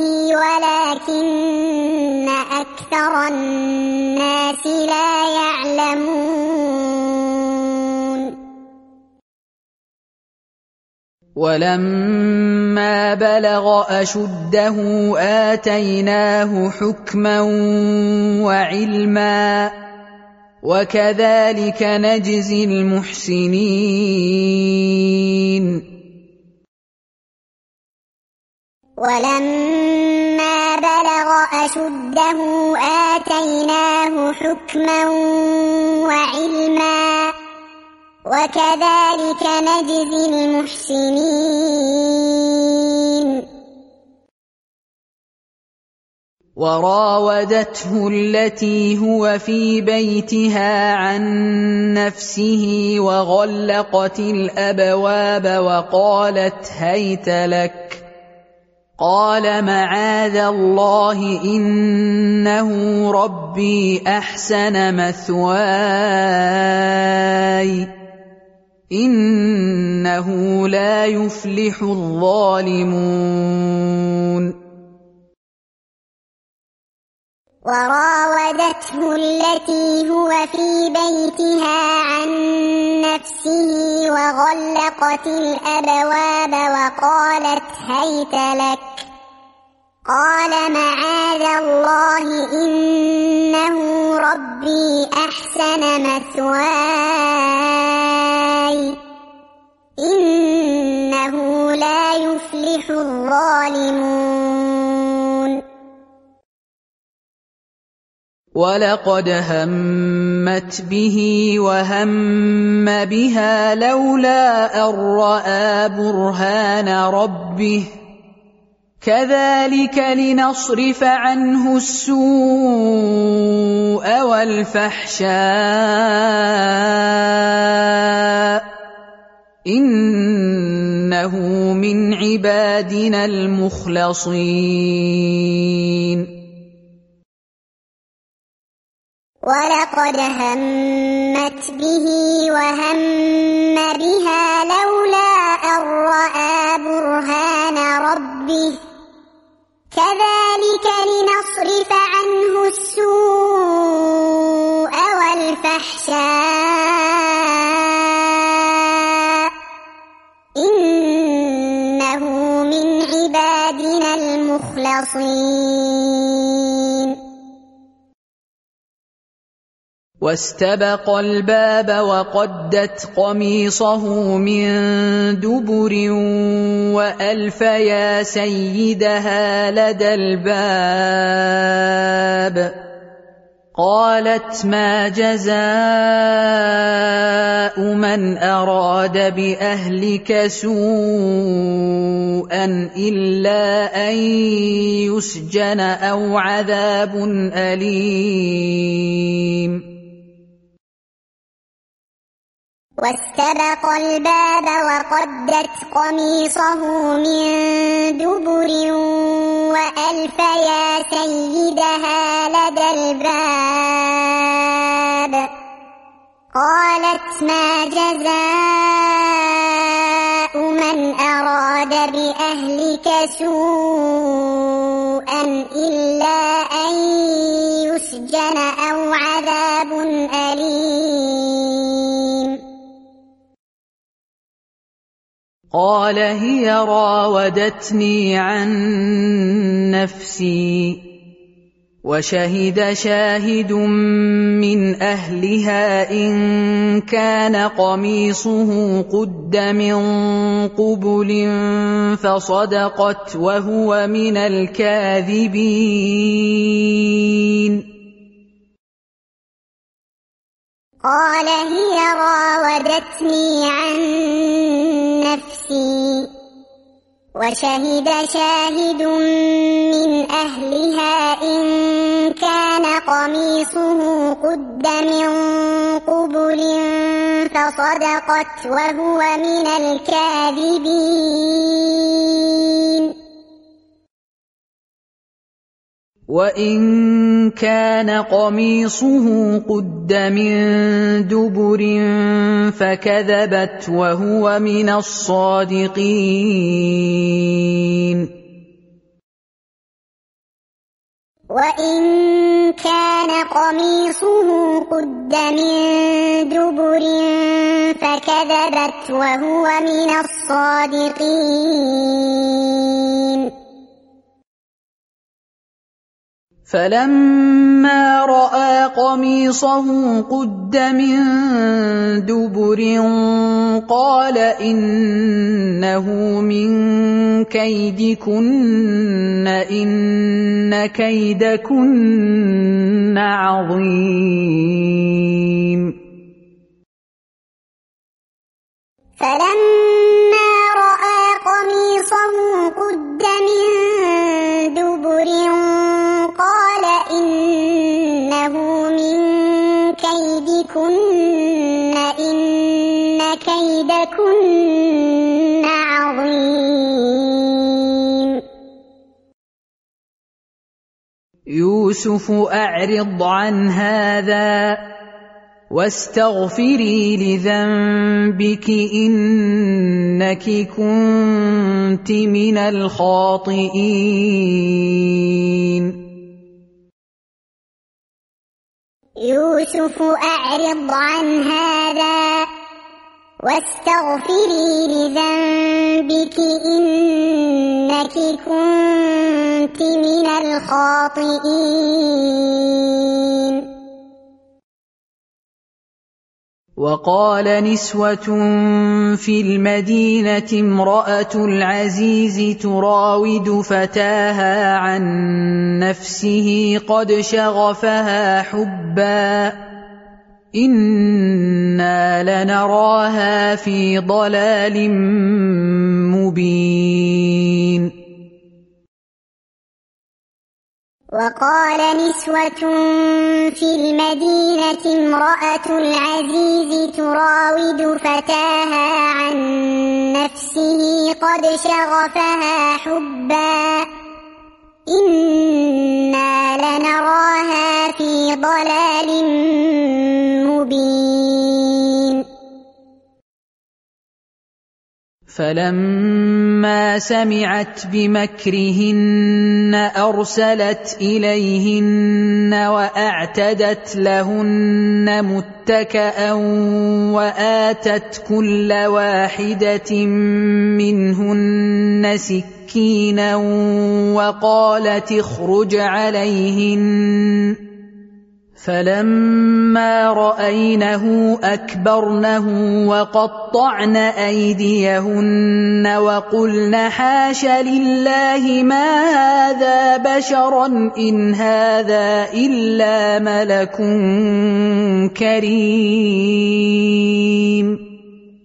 ولكن أكثر الناس لا يعلمون. ولما بلغ أشده آتيناه حكما وعلما وكذلك نجزي المحسنين. ولما بلغ أشده آتيناه حكما وعلما وكذلك نجزي المحسنين. وراودته التي هو في بيتها عن نفسه وغلقت الأبواب وقالت هيت لك قال معاذ الله إنه ربي أحسن مثواي إنه لا يفلح الظالمون. وراودته فراودته التي هو في بيتها عن نفسه وغلقت الأبواب وقالت هيت لك قال معاذ الله إنه ربي أحسن مثواي إنه لا يفلح الظالمون ولقد همت به وهم بها لولا أن رأى برهان ربه كذلك لنصرف عنه السوء والفحشاء إنه من عبادنا المخلصين ولقد همت به وهم بها لولا أن رأى برهان ربه كذلك لنصرف عنه السوء والفحشاء إنه من عبادنا المخلصين واستبق الباب وقدت قميصه من دبر وألف يا سيدها لدى الباب قالت ما جزاء من أراد بأهلك سوءا إلا أن يسجن أو عذاب أليم واستبق الباب وقدت قميصه من دبر وألف يا سيدها لدى الباب قالت ما جزاء من أراد بأهلك سوءا إلا أن يسجن أو عذاب أليم قال هي راودتني عن نفسي وشهد شاهد من أهلها إن كان قميصه قد من قبل فصدقت وهو من الكاذبين قال هي راودتني عن نفسي وشهد شاهد من أهلها إن كان قميصه قد من قبل فصدقت وهو من الكاذبين وإن كان قميصه قد من دبر فكذبت وهو من الصادقين وإن كان قميصه قد من دبر فكذبت وهو من الصادقين فلما رأى قميصه قد من دبر قال إنه من كيدكن إن كيدكن عظيم فلما رأى قميصه قد من دبر قال إنه من كيدكن إن كيدكن عظيم يوسف أعرض عن هذا واستغفري لذنبك إنك كنت من الخاطئين يوسف أعرض عن هذا واستغفري لذنبك إنك كنت من الخاطئين. وقال نسوة في المدينة امرأة العزيز تراود فتاها عن نفسه قد شغفها حبا إنا لنراها في ضلال مبين. وقال نسوة في المدينة امرأة العزيز تراود فتاها عن نفسه قد شغفها حبا إنا لنراها في ضلال مبين. فلما سمعت بمكرهن أرسلت إليهن وأعتدت لهن متكأ وآتت كل واحدة منهن سكينا وقالت اخرج عليهن فلما رأينه أكبرنه وقطعن أيديهن وقلن حاش لله ما هذا بشرا إن هذا إلا ملك كريم.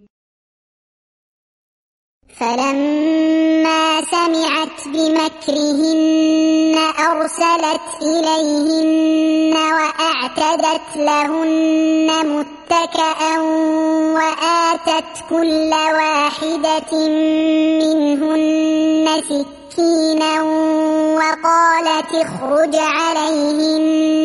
فلما سمعت بمكرهن أرسلت إليهن وأعتدت لهن متكأ وآتت كل واحدة منهن سكينا وقالت اخرج عليهن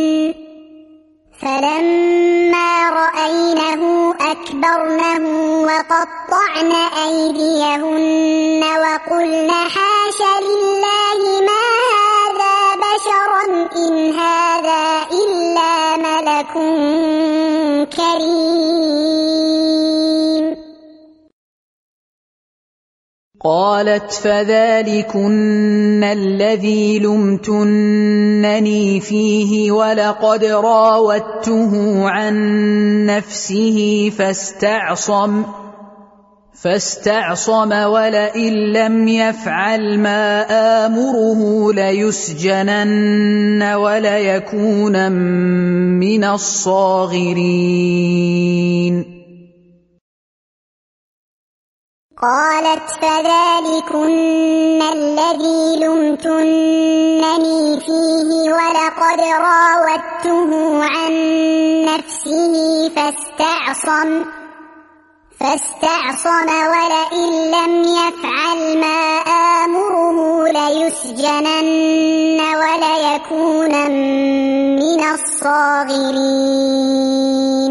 فلما رأينه أكبرنه وقطعن أيديهن وقلن حاش لله ما هذا بشرا إن هذا إلا ملك كريم. قالت فذلكن الذي لمتنني فيه ولقد راودته عن نفسه فاستعصم ولئن لم يفعل ما آمره ليسجنن وليكون من الصاغرين. قالت فذلكن الذي لمتنني فيه ولقد راودته عن نفسه فاستعصم ولئن لم يفعل ما آمره ليسجنن وليكون من الصاغرين.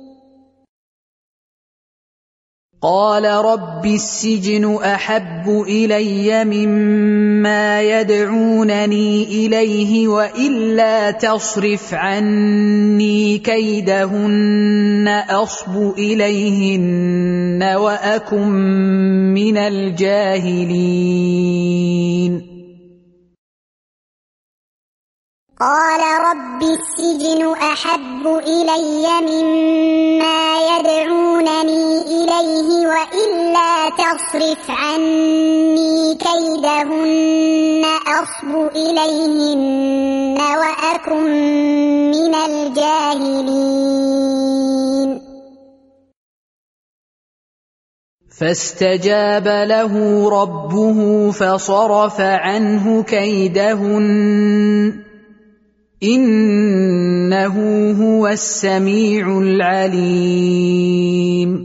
قال رب السجن أحب إلي مما يدعونني إليه وإلا تصرف عني كيدهن أصب إليهن وأكن من الجاهلين. قال رب السجن أحب إلي مما يدعونني إليه وإلا تصرف عني كيدهن أصب إليهن وأكن من الجاهلين. فاستجاب له ربه فصرف عنه كيدهن إنه هو السميع العليم.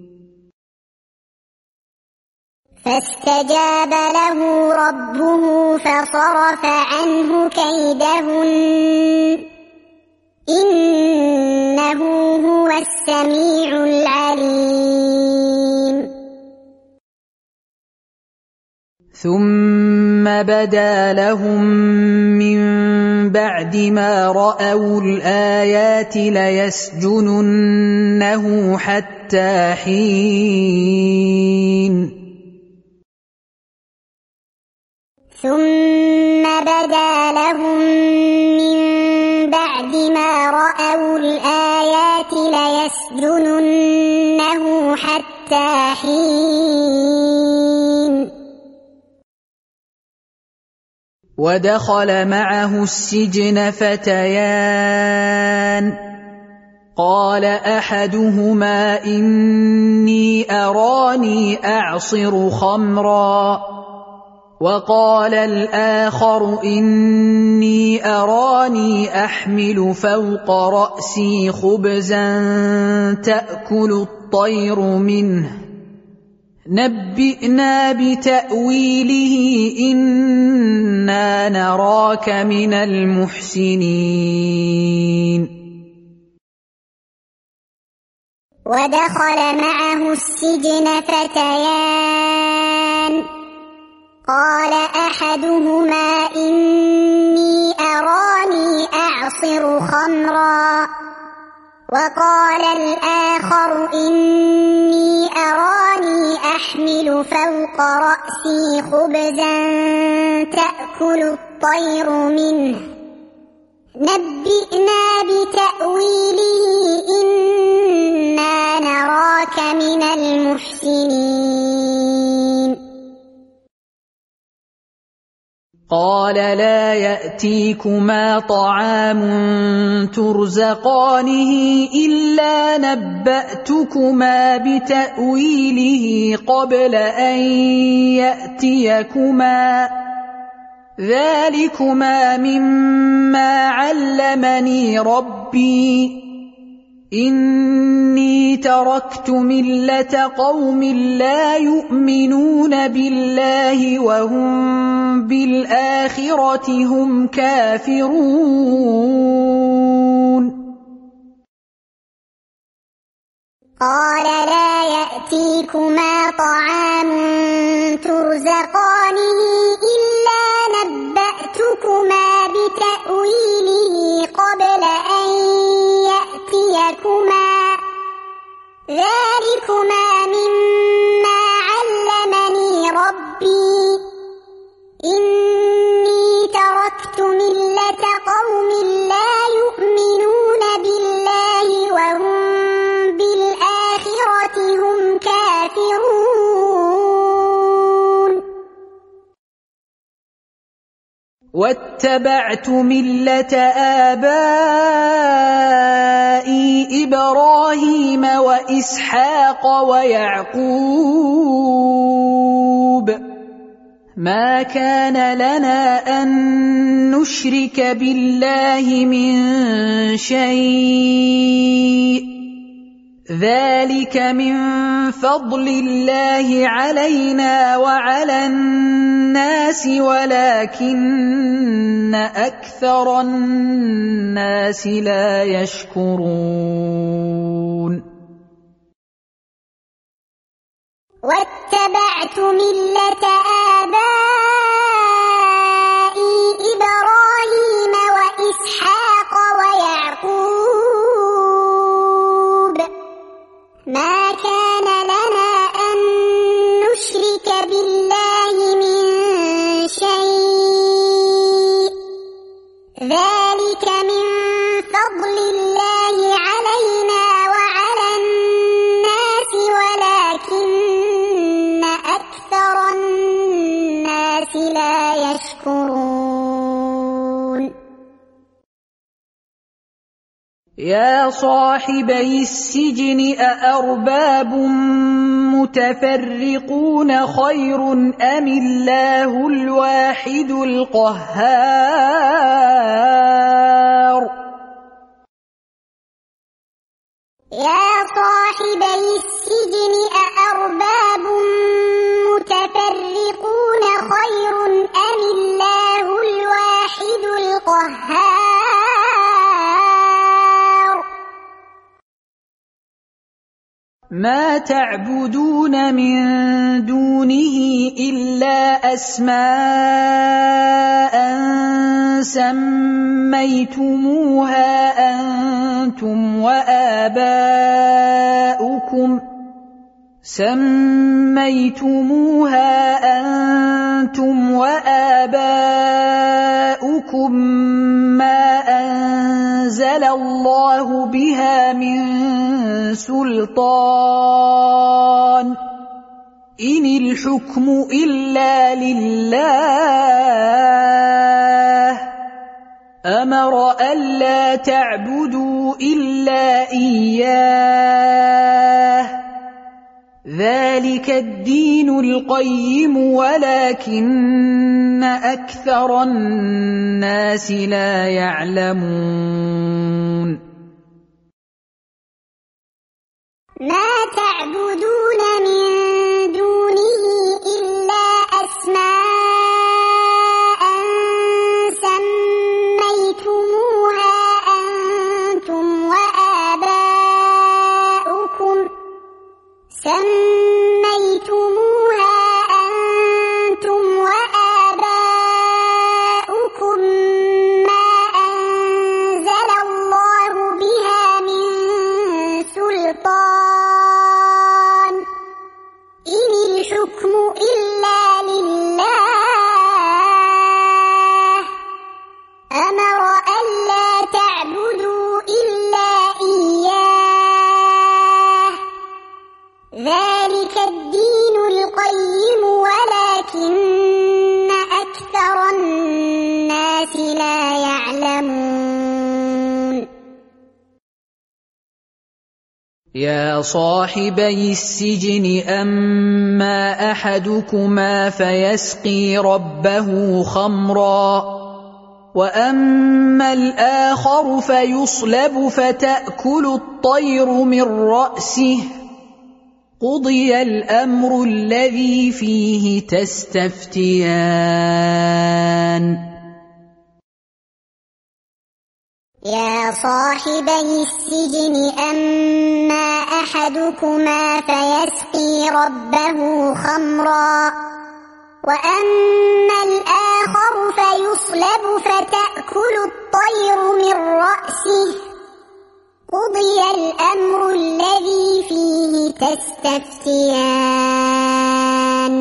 فاستجاب له ربه فصرف عنه كيدهن إنه هو السميع العليم. ثم بدا لهم من بعد ما رأوا الآيات ليسجننه حتى حين ثم بدا لهم من بعد ما رأوا الآيات ليسجننه حتى حين ودخل معه السجن فتيان قال أحدهما إني أراني أعصر خمرا وقال الآخر إني أراني أحمل فوق رأسي خبزا تأكل الطير منه نبئنا بتأويله إنا نراك من المحسنين ودخل معه السجن فتيان قال أحدهما إني أراني أعصر خمرا وقال الآخر إني أراني أحمل فوق رأسي خبزا تأكل الطير منه نبئنا بتأويله إنا نراك من المحسنين قال لا يأتيكما طعام ترزقانه إلا نبأتكما بتأويله قبل أن يأتيكما ذلكما مما علمني ربي إني تركت ملة قوم لا يؤمنون بالله وهم بالآخرة هم كافرون قال لا يأتيكما طعام ترزقانه إلا نبأتكما بتأويله قبل أن يأتيكما ذلكما مما علمني ربي إني تركت ملة قوم لا يؤمنون بالله وهم بالآخرة هم كافرون واتبعت ملة آبائي إبراهيم وإسحاق ويعقوب ما كان لنا أن نشرك بالله من شيء ذلك من فضل الله علينا وعلى الناس ولكن أكثر الناس لا يشكرون واتبعت ملة آبائي إبراهيم وإسحاق ويعقوب ما كان لنا أن نشرك بالله من شيء ذلك من فضل الله علينا وعلى الناس ولكن أكثر الناس لا يشكرون يا صاحبي السجن أأرباب متفرقون خير أم الله الواحد القهار يا صاحبي السجن أأرباب متفرقون خير أم الله الواحد القهار ما تعبدون من دونه إلا أسماء سميتموها أنتم وآباؤكم ما أنزل الله بها من سلطان إن الحكم إلا لله أمر ألا تعبدوا إلا إياه ذلك الدين القيم ولكن أكثر الناس لا يعلمون ما تعبدون من دونه إلا أسماء سميتموها أنتم وآباؤكم ما أنزل الله بها من سلطان إن الحكم إلا لله أمر ألا تعبدوا إلا إياه ذلك الدين القيم ولكن أكثر الناس لا يعلمون يا صاحبي السجن أما أحدكما فيسقي ربه خمرا وأما الآخر فيصلب فتأكل الطير من رأسه قضي الأمر الذي فيه تستفتيان يا صاحبي السجن أما أحدكما فيسقي ربه خمرا وأما الآخر فيصلب فتأكل الطير من رأسه قضي الأمر الذي فيه تستفتيان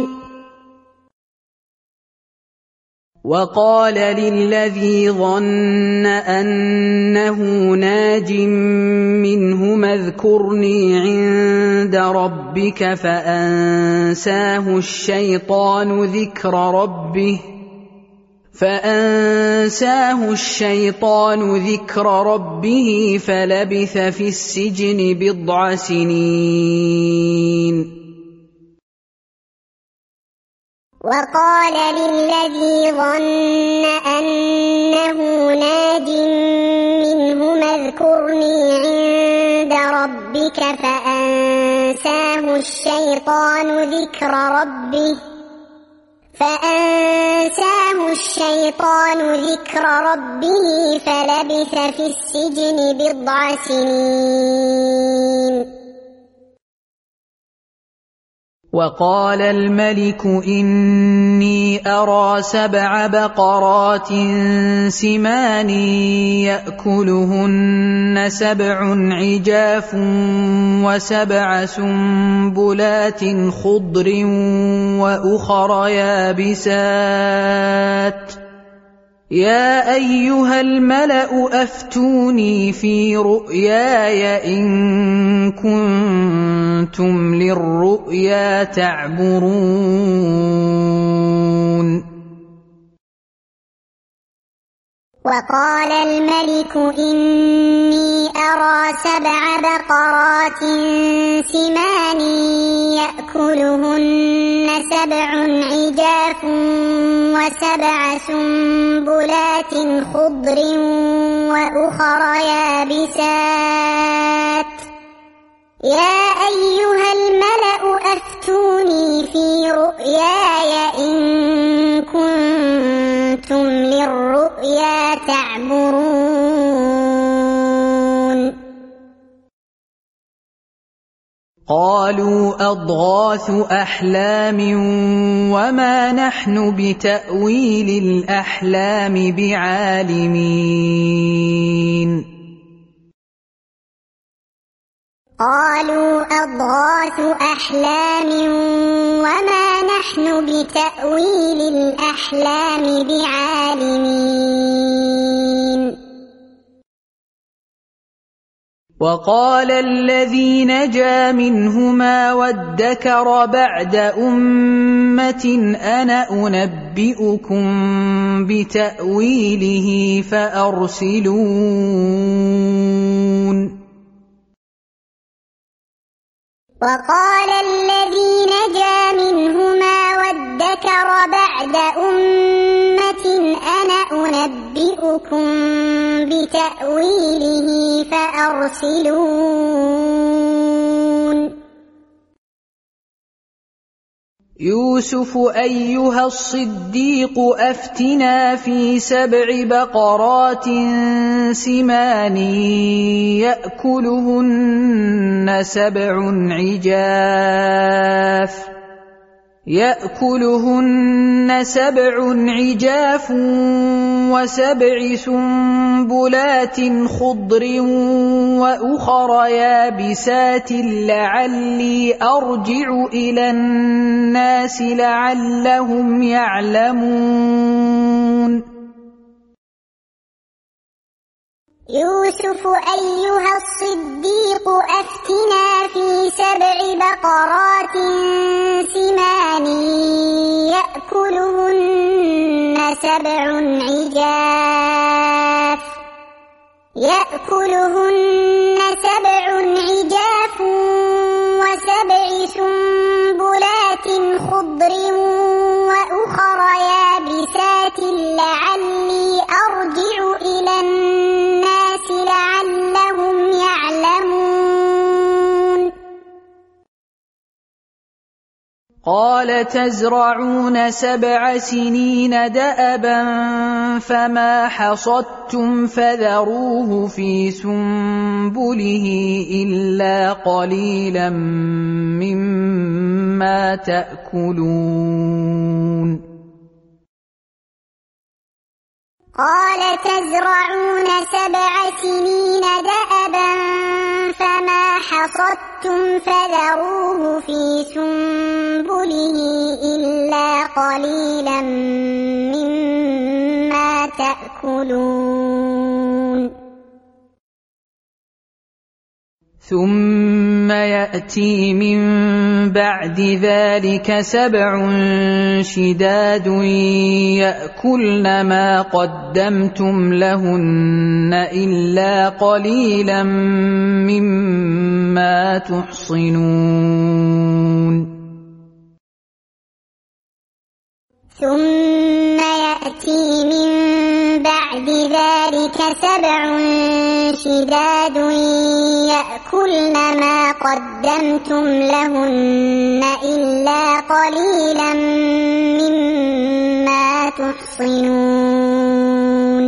وقال للذي ظن أنه ناج منهما اذكرني عند ربك فأنساه الشيطان ذكر ربه فلبث في السجن 9 سنين وقال للذي ظن أنه ناج منهما اذكرني عند ربك فأنساه الشيطان ذكر ربه فلبث في السجن 9 سنين وقال الملك إني أرى 7 بقرات سمان يأكلهن 7 عجاف و7 سنبلات خضر وأخر يابسات يا أيها الملأ أفتوني في رؤياي إن كنتم للرؤيا تعبرون وقال الملك إني أرى 7 بقرات سمان يأكلهن 7 عجاف و7 سنبلات خضر وأخر يابسات يا أيها الملأ أفتوني في رؤياي إن كنتم للرؤيا تعبرون قالوا أضغاث أحلام وما نحن بتأويل الأحلام بعالمين قالوا أضغاث أحلام وما نحن بتأويل الأحلام بعالمين وقال الذي نجا منهما وادكر بعد أمة أنا أنبئكم بتأويله فأرسلون وقال الذي نجا منهما وادكر بعد أمة أنا أنبئكم بتأويله فأرسلون يوسف أيها الصديق أفتنا في 7 بقرات سمان يأكلهن 7 عجاف و7 سنبلات خضر وأخر يابسات لعلي أرجع إلى الناس لعلهم يعلمون يوسف أيها الصديق أفتنا في 7 بقرات سمان يأكلهن 7 عجاف و7 سنبلات خضر وأخر يابسات لعلي أرجع إلى الناس لعلهم يعلمون قال تزرعون 7 سنين دأبا فما حصدتم فذروه في سنبله إلا قليلا مما تأكلون قال تزرعون 7 سنين دأبا فما حصدتم فذروه في سنبله إلا قليلا مما تأكلون ثم يأتي من بعد ذلك 7 شداد يأكلن ما قدمتم لهن إلا قليلا مما تحصنون ثم يأتي من بعد ذلك 7 شداد يأكلن ما قدمتم لهن إلا قليلا مما تحصنون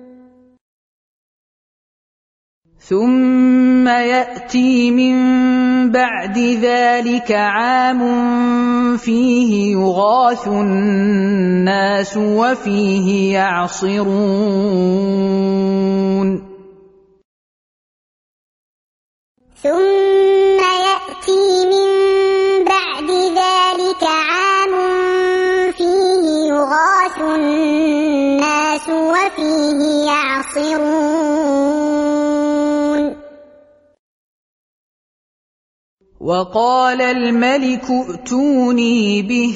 ثم يأتي من بعد ذلك عام فيه يغاث الناس وفيه يعصرون ثم يأتي من بعد ذلك عام فيه يغاث الناس وفيه يعصرون وقال الملك ائتوني به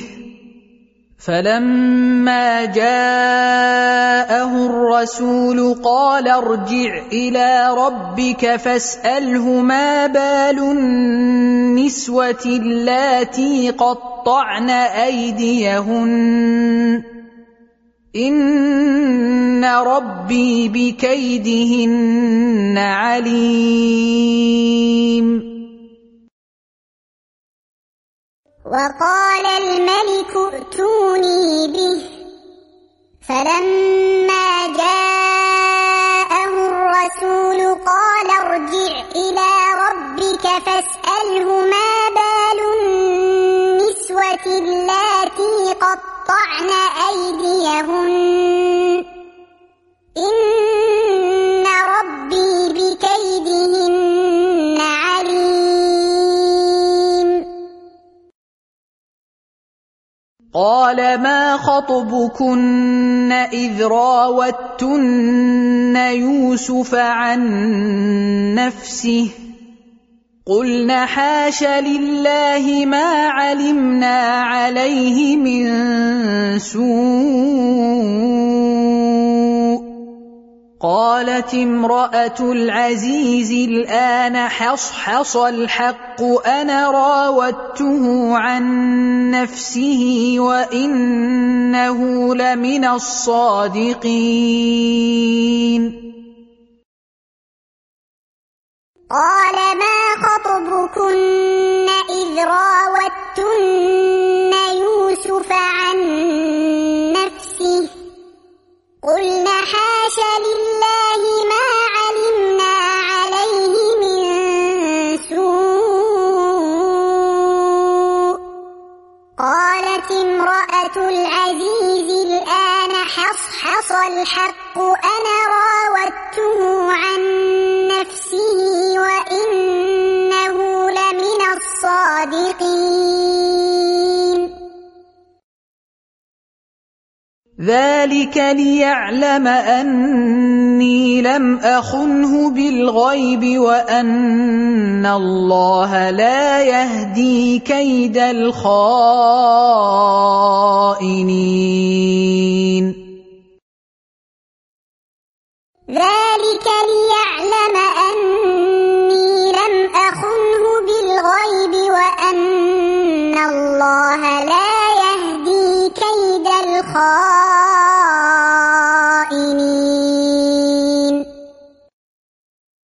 فلما جاءه الرسول قال ارجع إلى ربك فاسأله ما بال النسوة اللاتي قطعن أيديهن إن ربي بكيدهن عليم وقال الملك ائتوني به فلما جاءه الرسول قال ارجع إلى ربك فاسأله ما وقطعن أيديهن إن ربي بكيدهن عليم قال ما خطبكن إذ راوتن يوسف عن نفسه قلنا حاش لله ما علمنا عليه من سوء قالت امرأة العزيز الآن حصحص الحق أنا راودته عن نفسه وإنه لمن الصادقين قال ما خطبكن إذ راوتن يوسف عن نفسه قلنا حاش لله ما علمنا عليه من سوء قالت امرأة العزيز الآن حصحص الحق أنا راودته عن نفسه وإنه لمن الصادقين ذلك ليعلم أني لم أخنه بالغيب وأن الله لا يهدي كيد الخائنين